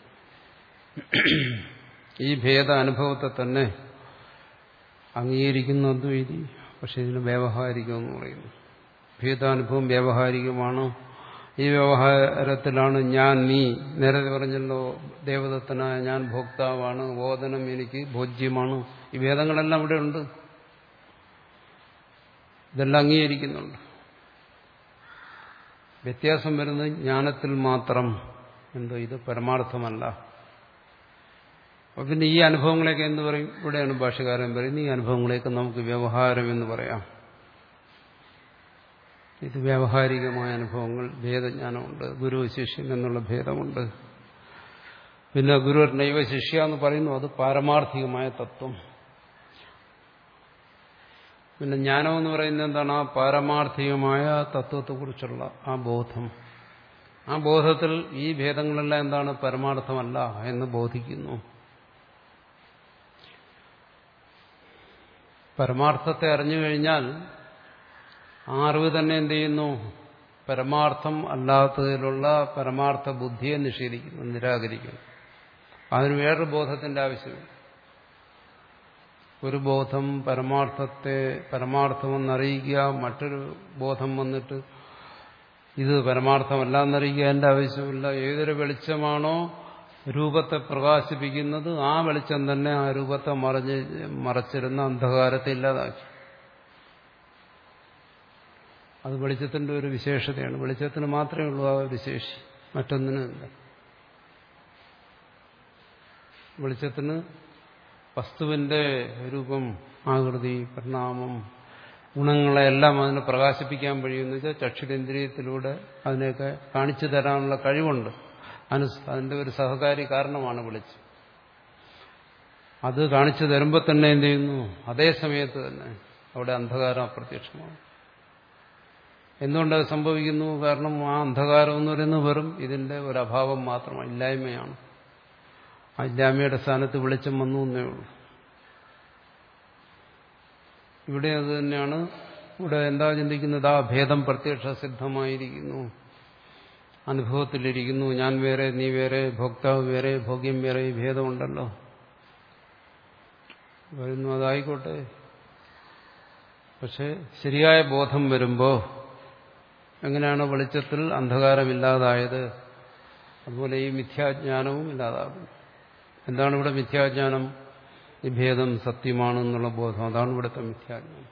ഈ ഭേദ അനുഭവത്തെ തന്നെ അംഗീകരിക്കുന്ന അദ്വൈതി. പക്ഷെ ഇതിന് വ്യാവഹാരികമെന്ന് പറയുന്നു. ഭേദാനുഭവം വ്യാവഹാരികമാണ്. ഈ വ്യവഹാരത്തിലാണ് ഞാൻ, നീ, നേരത്തെ പറഞ്ഞല്ലോ ദേവദത്തനായ ഞാൻ ഭോക്താവാണ്, ഓദനം എനിക്ക് ഭോജ്യമാണ്. ഈ ഭേദങ്ങളെല്ലാം ഇവിടെ ഉണ്ട്, ഇതെല്ലാം അംഗീകരിക്കുന്നുണ്ട്. വ്യത്യാസം വരുന്നത് ജ്ഞാനത്തിൽ മാത്രം. എന്തോ ഇത് പരമാർത്ഥമല്ല. അപ്പൊ പിന്നെ ഈ അനുഭവങ്ങളെയൊക്കെ എന്ത് പറയും? ഇവിടെയാണ് ഭാഷ്യകാരൻ പറയുന്നത്, ഈ അനുഭവങ്ങളെയൊക്കെ നമുക്ക് വ്യവഹാരം എന്ന് പറയാം. ഇത് വ്യാവഹാരികമായ അനുഭവങ്ങൾ. ഭേദജ്ഞാനമുണ്ട്, ഗുരു ശിഷ്യൻ എന്നുള്ള ഭേദമുണ്ട്. പിന്നെ ഗുരു നൈവ ശിഷ്യ എന്ന് പറയുന്നു, അത് പാരമാർത്ഥികമായ തത്വം. പിന്നെ ജ്ഞാനം എന്ന് പറയുന്നത് എന്താണ്? ആ പാരമാർത്ഥികമായ തത്വത്തെക്കുറിച്ചുള്ള ആ ബോധം. ആ ബോധത്തിൽ ഈ ഭേദങ്ങളെല്ലാം എന്താണ്? പരമാർത്ഥമല്ല എന്ന് ബോധിക്കുന്നു. പരമാർത്ഥത്തെ അറിഞ്ഞു കഴിഞ്ഞാൽ ആ അറിവ് തന്നെ എന്ത് ചെയ്യുന്നു? പരമാർത്ഥം അല്ലാത്തതിലുള്ള പരമാർത്ഥ ബുദ്ധിയെ നിഷേധിക്കുന്നു, നിരാകരിക്കുന്നു. അതിന് വേറൊരു ബോധത്തിന്റെ ആവശ്യമില്ല. ഒരു ബോധം പരമാർത്ഥത്തെ പരമാർത്ഥമെന്നറിയിക്കുക, മറ്റൊരു ബോധം വന്നിട്ട് ഇത് പരമാർത്ഥമല്ല എന്നറിയിക്കുക, അതിന്റെ ആവശ്യമില്ല. ഏതൊരു വെളിച്ചമാണോ രൂപത്തെ പ്രകാശിപ്പിക്കുന്നത്, ആ വെളിച്ചം തന്നെ ആ രൂപത്തെ മറഞ്ഞ് മറച്ചിരുന്ന അന്ധകാരത്തെ ഇല്ലാതാക്കി. അത് വെളിച്ചത്തിന്റെ ഒരു വിശേഷതയാണ്. വെളിച്ചത്തിന് മാത്രമേ ഉള്ളൂ ആ ഒരു ശേഷി, മറ്റൊന്നിനുമില്ല. വെളിച്ചത്തിന് വസ്തുവിന്റെ രൂപം, ആകൃതി, പരിണാമം, ഗുണങ്ങളെല്ലാം അതിനെ പ്രകാശിപ്പിക്കാൻ കഴിയുമെന്ന് വെച്ചാൽ ചക്ഷുരേന്ദ്രിയത്തിലൂടെ അതിനെയൊക്കെ കാണിച്ചു തരാനുള്ള കഴിവുണ്ട്. അതിന് അതിന്റെ ഒരു സഹകാരി കാരണമാണ് വെളിച്ചം. അത് കാണിച്ചു തരുമ്പോൾ തന്നെ എന്ത് ചെയ്യുന്നു? അതേ സമയത്ത് തന്നെ അവിടെ അന്ധകാരം അപ്രത്യക്ഷമാകും. എന്തുകൊണ്ടത് സംഭവിക്കുന്നു? കാരണം ആ അന്ധകാരം എന്ന് പറയുന്നത് വെറും ഇതിന്റെ ഒരു അഭാവം മാത്രമാണ്, ഇല്ലായ്മയാണ്. ആ ഇല്ലായ്മയുടെ സ്ഥാനത്ത് വെളിച്ചം വന്നു എന്നേ ഉള്ളൂ. ഇവിടെ അത് തന്നെയാണ് ഇവിടെ എന്താ ചിന്തിക്കുന്നത്? ആ ഭേദം പ്രത്യക്ഷ സിദ്ധമായിരിക്കുന്നു, അനുഭവത്തിലിരിക്കുന്നു. ഞാൻ വേറെ, നീ വേറെ, ഭോക്താവ് വേറെ, ഭോഗ്യം വേറെ, ഈ ഭേദമുണ്ടല്ലോ. വരുന്നു, അതായിക്കോട്ടെ. പക്ഷെ ശരിയായ ബോധം വരുമ്പോൾ എങ്ങനെയാണ് വെളിച്ചത്തിൽ അന്ധകാരമില്ലാതായത്, അതുപോലെ ഈ മിഥ്യാജ്ഞാനവും ഇല്ലാതാകും. എന്താണ് ഇവിടെ മിഥ്യാജ്ഞാനം? ഈ ഭേദം സത്യമാണെന്നുള്ള ബോധം, അതാണ് ഇവിടുത്തെ മിഥ്യാജ്ഞാനം.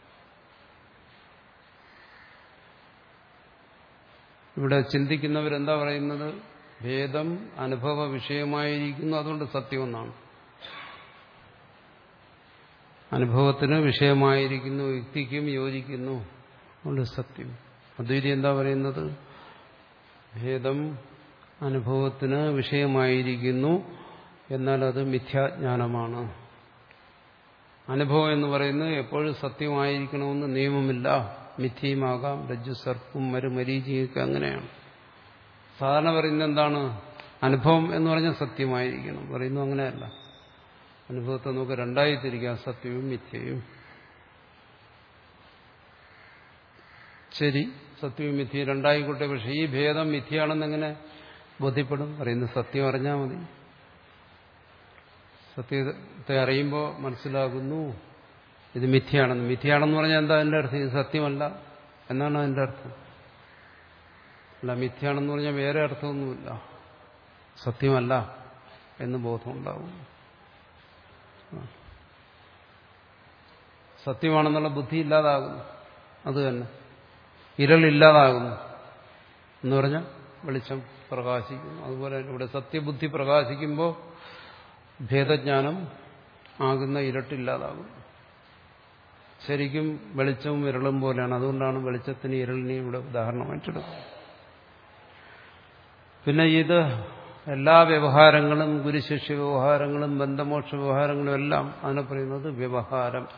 ഇവിടെ ചിന്തിക്കുന്നവരെന്താ പറയുന്നത്? ഭേദം അനുഭവ വിഷയമായിരിക്കുന്നു, അതുകൊണ്ട് സത്യമെന്നാണ്. അനുഭവത്തിന് വിഷയമായിരിക്കുന്നു, യുക്തിക്കും യോജിക്കുന്നു, അതുകൊണ്ട് സത്യം. അദ്വൈതി എന്താ പറയുന്നത്? ഭേദം അനുഭവത്തിന് വിഷയമായിരിക്കുന്നു, എന്നാൽ അത് മിഥ്യാജ്ഞാനമാണ്. അനുഭവം എന്ന് പറയുന്നത് എപ്പോഴും സത്യമായിരിക്കണമെന്ന് നിയമമില്ല. മിഥ്യയുമാകാം, രജ്ജു സർപ്പും മരുമരീചിയൊക്കെ അങ്ങനെയാണ്. സാധാരണ പറയുന്നത് എന്താണ്? അനുഭവം എന്ന് പറഞ്ഞാൽ സത്യമായിരിക്കണം. പറയുന്നു അങ്ങനെയല്ല. അനുഭവത്തെ നമുക്ക് രണ്ടായി തിരിക്കാം, സത്യവും മിഥ്യയും. ശരി, സത്യവും മിഥ്യയും രണ്ടായിക്കോട്ടെ. പക്ഷെ ഈ ഭേദം മിഥ്യയാണെന്നെങ്ങനെ ബോധ്യപ്പെടും? പറയുന്നത് സത്യം അറിഞ്ഞാൽ മതി. സത്യത്തെ അറിയുമ്പോൾ മനസ്സിലാകുന്നു ഇത് മിഥ്യയാണെന്ന്. മിഥ്യയാണെന്ന് പറഞ്ഞാൽ എന്താ അതിന്റെ അർത്ഥം? ഇത് സത്യമല്ല എന്നാണ് അതിന്റെ അർത്ഥം. അല്ല, മിഥ്യയാണെന്ന് പറഞ്ഞാൽ വേറെ അർത്ഥമൊന്നുമില്ല, സത്യമല്ല എന്ന് ബോധമുണ്ടാകും. സത്യമാണെന്നുള്ള ബുദ്ധി ഇല്ലാതാകുന്നു. അത് തന്നെ ഇരളില്ലാതാകുന്നു എന്ന് പറഞ്ഞാൽ വെളിച്ചം പ്രകാശിക്കുന്നു. അതുപോലെ ഇവിടെ സത്യബുദ്ധി പ്രകാശിക്കുമ്പോൾ ഭേദജ്ഞാനം ആകുന്ന ഇരട്ടില്ലാതാകും. ശരിക്കും വെളിച്ചവും ഇരളും പോലെയാണ്. അതുകൊണ്ടാണ് വെളിച്ചത്തിന് ഇരളിനെയും ഇവിടെ ഉദാഹരണമായിട്ടെടുക്കുന്നത്. പിന്നെ ഇത് എല്ലാ വ്യവഹാരങ്ങളും, ഗുരുശിഷ്യ വ്യവഹാരങ്ങളും, ബന്ധമോക്ഷ വ്യവഹാരങ്ങളും എല്ലാം അതിനെ പറയുന്നത് വ്യവഹാരം.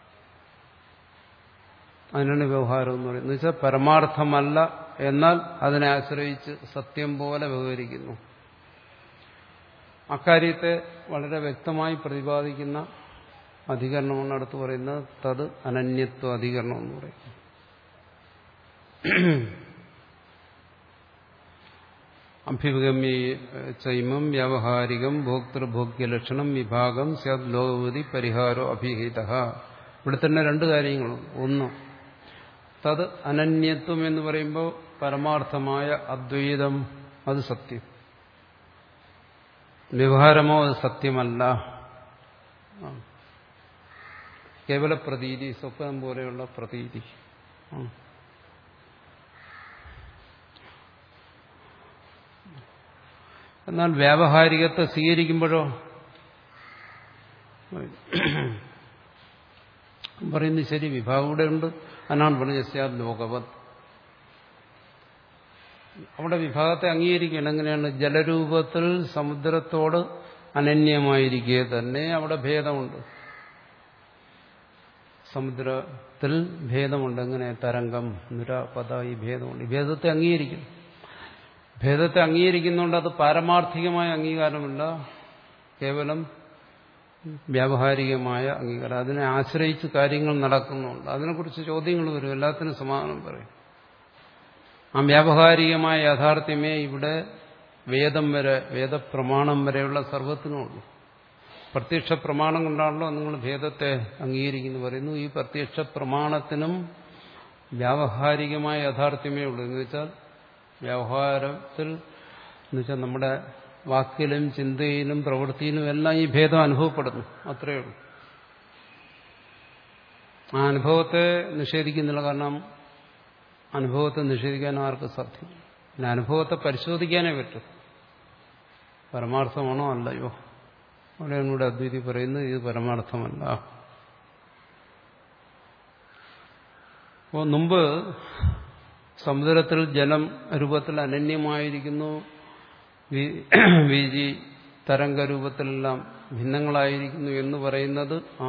അതിനാണ് വ്യവഹാരം എന്ന് പറയുന്നത്. എന്ന് വെച്ചാൽ പരമാർത്ഥമല്ല, എന്നാൽ അതിനെ ആശ്രയിച്ച് സത്യം പോലെ വ്യവഹരിക്കുന്നു. അക്കാര്യത്തെ വളരെ വ്യക്തമായി പ്രതിപാദിക്കുന്ന അധികരണമാണ് അടുത്ത് പറയുന്നത് തത് അനന്യത്വ അധികരണം എന്ന് പറയുന്നത്. അഭ്യുപഗമ്യ ചൈമം വ്യാവഹാരികം ഭോക്തൃഭോഗ്യലക്ഷണം വിഭാഗം സ്യാദ് ലോകവതി പരിഹാരോ അഭിഹിത. ഇവിടെ തന്നെ രണ്ട് കാര്യങ്ങളും. ഒന്ന്, തത് അനന്യത്വം എന്ന് പറയുമ്പോൾ പരമാർത്ഥമായ അദ്വൈതം അത് സത്യം, വ്യവഹാരമോ അത് സത്യമല്ല. കേവല പ്രതീതി, സ്വപ്നം പോലെയുള്ള പ്രതീതി. എന്നാൽ വ്യാവഹാരികത്തെ സ്വീകരിക്കുമ്പോഴോ പറയുന്നത് ശരി, വിഭാഗം ഇവിടെ ഉണ്ട്. അതിനാണ് പറഞ്ഞത് ലോകവത്. അവിടെ വിഭാഗത്തെ അംഗീകരിക്കണം. എങ്ങനെയാണ്? ജലരൂപത്തിൽ സമുദ്രത്തോട് അനന്യമായിരിക്കെ തന്നെ അവിടെ ഭേദമുണ്ട്. സമുദ്രത്തിൽ ഭേദമുണ്ട്. എങ്ങനെ? തരംഗം, നിര, പദ, ഈ ഭേദമുണ്ട്. ഈ ഭേദത്തെ അംഗീകരിക്കുന്നു. ഭേദത്തെ അംഗീകരിക്കുന്നുണ്ട്. അത് പാരമാർത്ഥികമായ അംഗീകാരമല്ല, കേവലം വ്യാവഹാരികമായ അംഗീകാരം. അതിനെ ആശ്രയിച്ച് കാര്യങ്ങൾ നടക്കുന്നുണ്ട്. അതിനെക്കുറിച്ച് ചോദ്യങ്ങൾ വരും, എല്ലാത്തിനും സമാധാനം പറയും. ആ വ്യാവഹാരികമായ യാഥാർത്ഥ്യമേ ഇവിടെ വേദം വരെ, വേദപ്രമാണം വരെയുള്ള സർവത്തിനുമുള്ളൂ. പ്രത്യക്ഷ പ്രമാണം കൊണ്ടാണല്ലോ നിങ്ങൾ ഭേദത്തെ അംഗീകരിക്കുന്നു പറയുന്നു. ഈ പ്രത്യക്ഷ പ്രമാണത്തിനും വ്യാവഹാരികമായ യാഥാർത്ഥ്യമേ ഉള്ളൂ. എന്ന് വെച്ചാൽ വ്യവഹാരത്തിൽ എന്ന് വെച്ചാൽ നമ്മുടെ വാക്കിലും ചിന്തയിലും പ്രവൃത്തിയിലും എല്ലാം ഈ ഭേദം അനുഭവപ്പെടുന്നു. അത്രയേ ഉള്ളൂ. ആ അനുഭവത്തെ നിഷേധിക്കുന്നില്ല. കാരണം അനുഭവത്തെ നിഷേധിക്കാൻ ആർക്ക് സാധ്യം? പിന്നെ അനുഭവത്തെ പരിശോധിക്കാനേ പറ്റും. പരമാർത്ഥമാണോ അല്ലയോ? അവിടെയാണ് ഇവിടെ അദ്വൈതി പറയുന്നത് ഇത് പരമാർത്ഥമല്ല. അപ്പോൾ മുമ്പ് സമുദ്രത്തിൽ ജലം രൂപത്തിൽ അനന്യമായിരിക്കുന്നു, വീജി തരംഗരൂപത്തിലെല്ലാം ഭിന്നങ്ങളായിരിക്കുന്നു എന്ന് പറയുന്നത് ആ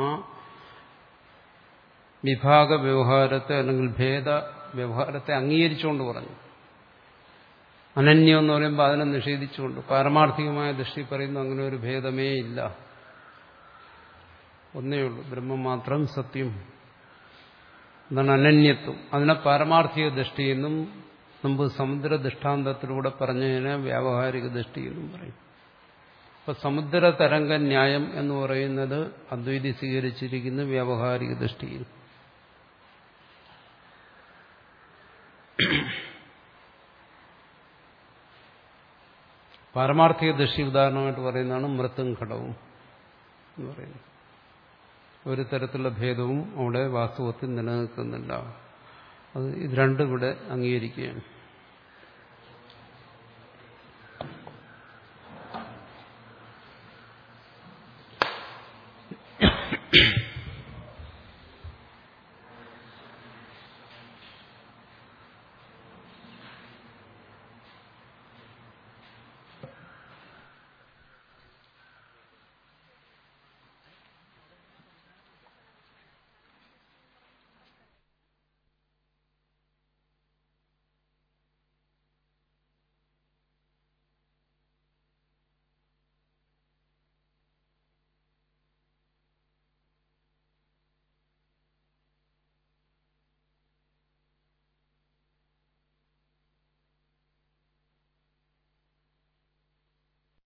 വിഭാഗ വ്യവഹാരത്തെ അല്ലെങ്കിൽ ഭേദ വ്യവഹാരത്തെ അംഗീകരിച്ചുകൊണ്ട് പറഞ്ഞു. അനന്യം എന്ന് പറയുമ്പോൾ അതിനെ നിഷേധിച്ചുകൊണ്ട് പാരമാർത്ഥികമായ ദൃഷ്ടി പറയുന്നു അങ്ങനെ ഒരു ഭേദമേ ഇല്ല, ഒന്നേ ഉള്ളൂ, ബ്രഹ്മം മാത്രം സത്യം എന്താണ് അനന്യത്വം. അതിനെ പാരമാർത്ഥിക ദൃഷ്ടി എന്നും മുമ്പ് സമുദ്ര ദൃഷ്ടാന്തത്തിലൂടെ പറഞ്ഞതിനെ വ്യാവഹാരിക ദൃഷ്ടി എന്നും പറയും. അപ്പൊ സമുദ്ര തരംഗ ന്യായം എന്ന് പറയുന്നത് അദ്വൈതി സ്വീകരിച്ചിരിക്കുന്ന വ്യാവഹാരിക ദൃഷ്ടിയിൽ. പാരമാർത്ഥിക ദൃഷ്ടി ഉദാഹരണമായിട്ട് പറയുന്നതാണ് മൃത്തും ഘടവും എന്ന് പറയുന്നത്. ഒരു തരത്തിലുള്ള ഭേദവും അവിടെ വാസ്തവത്തിൽ നിലനിൽക്കുന്നില്ല. അത് ഇത് രണ്ടും ഇവിടെ അംഗീകരിക്കുകയാണ്.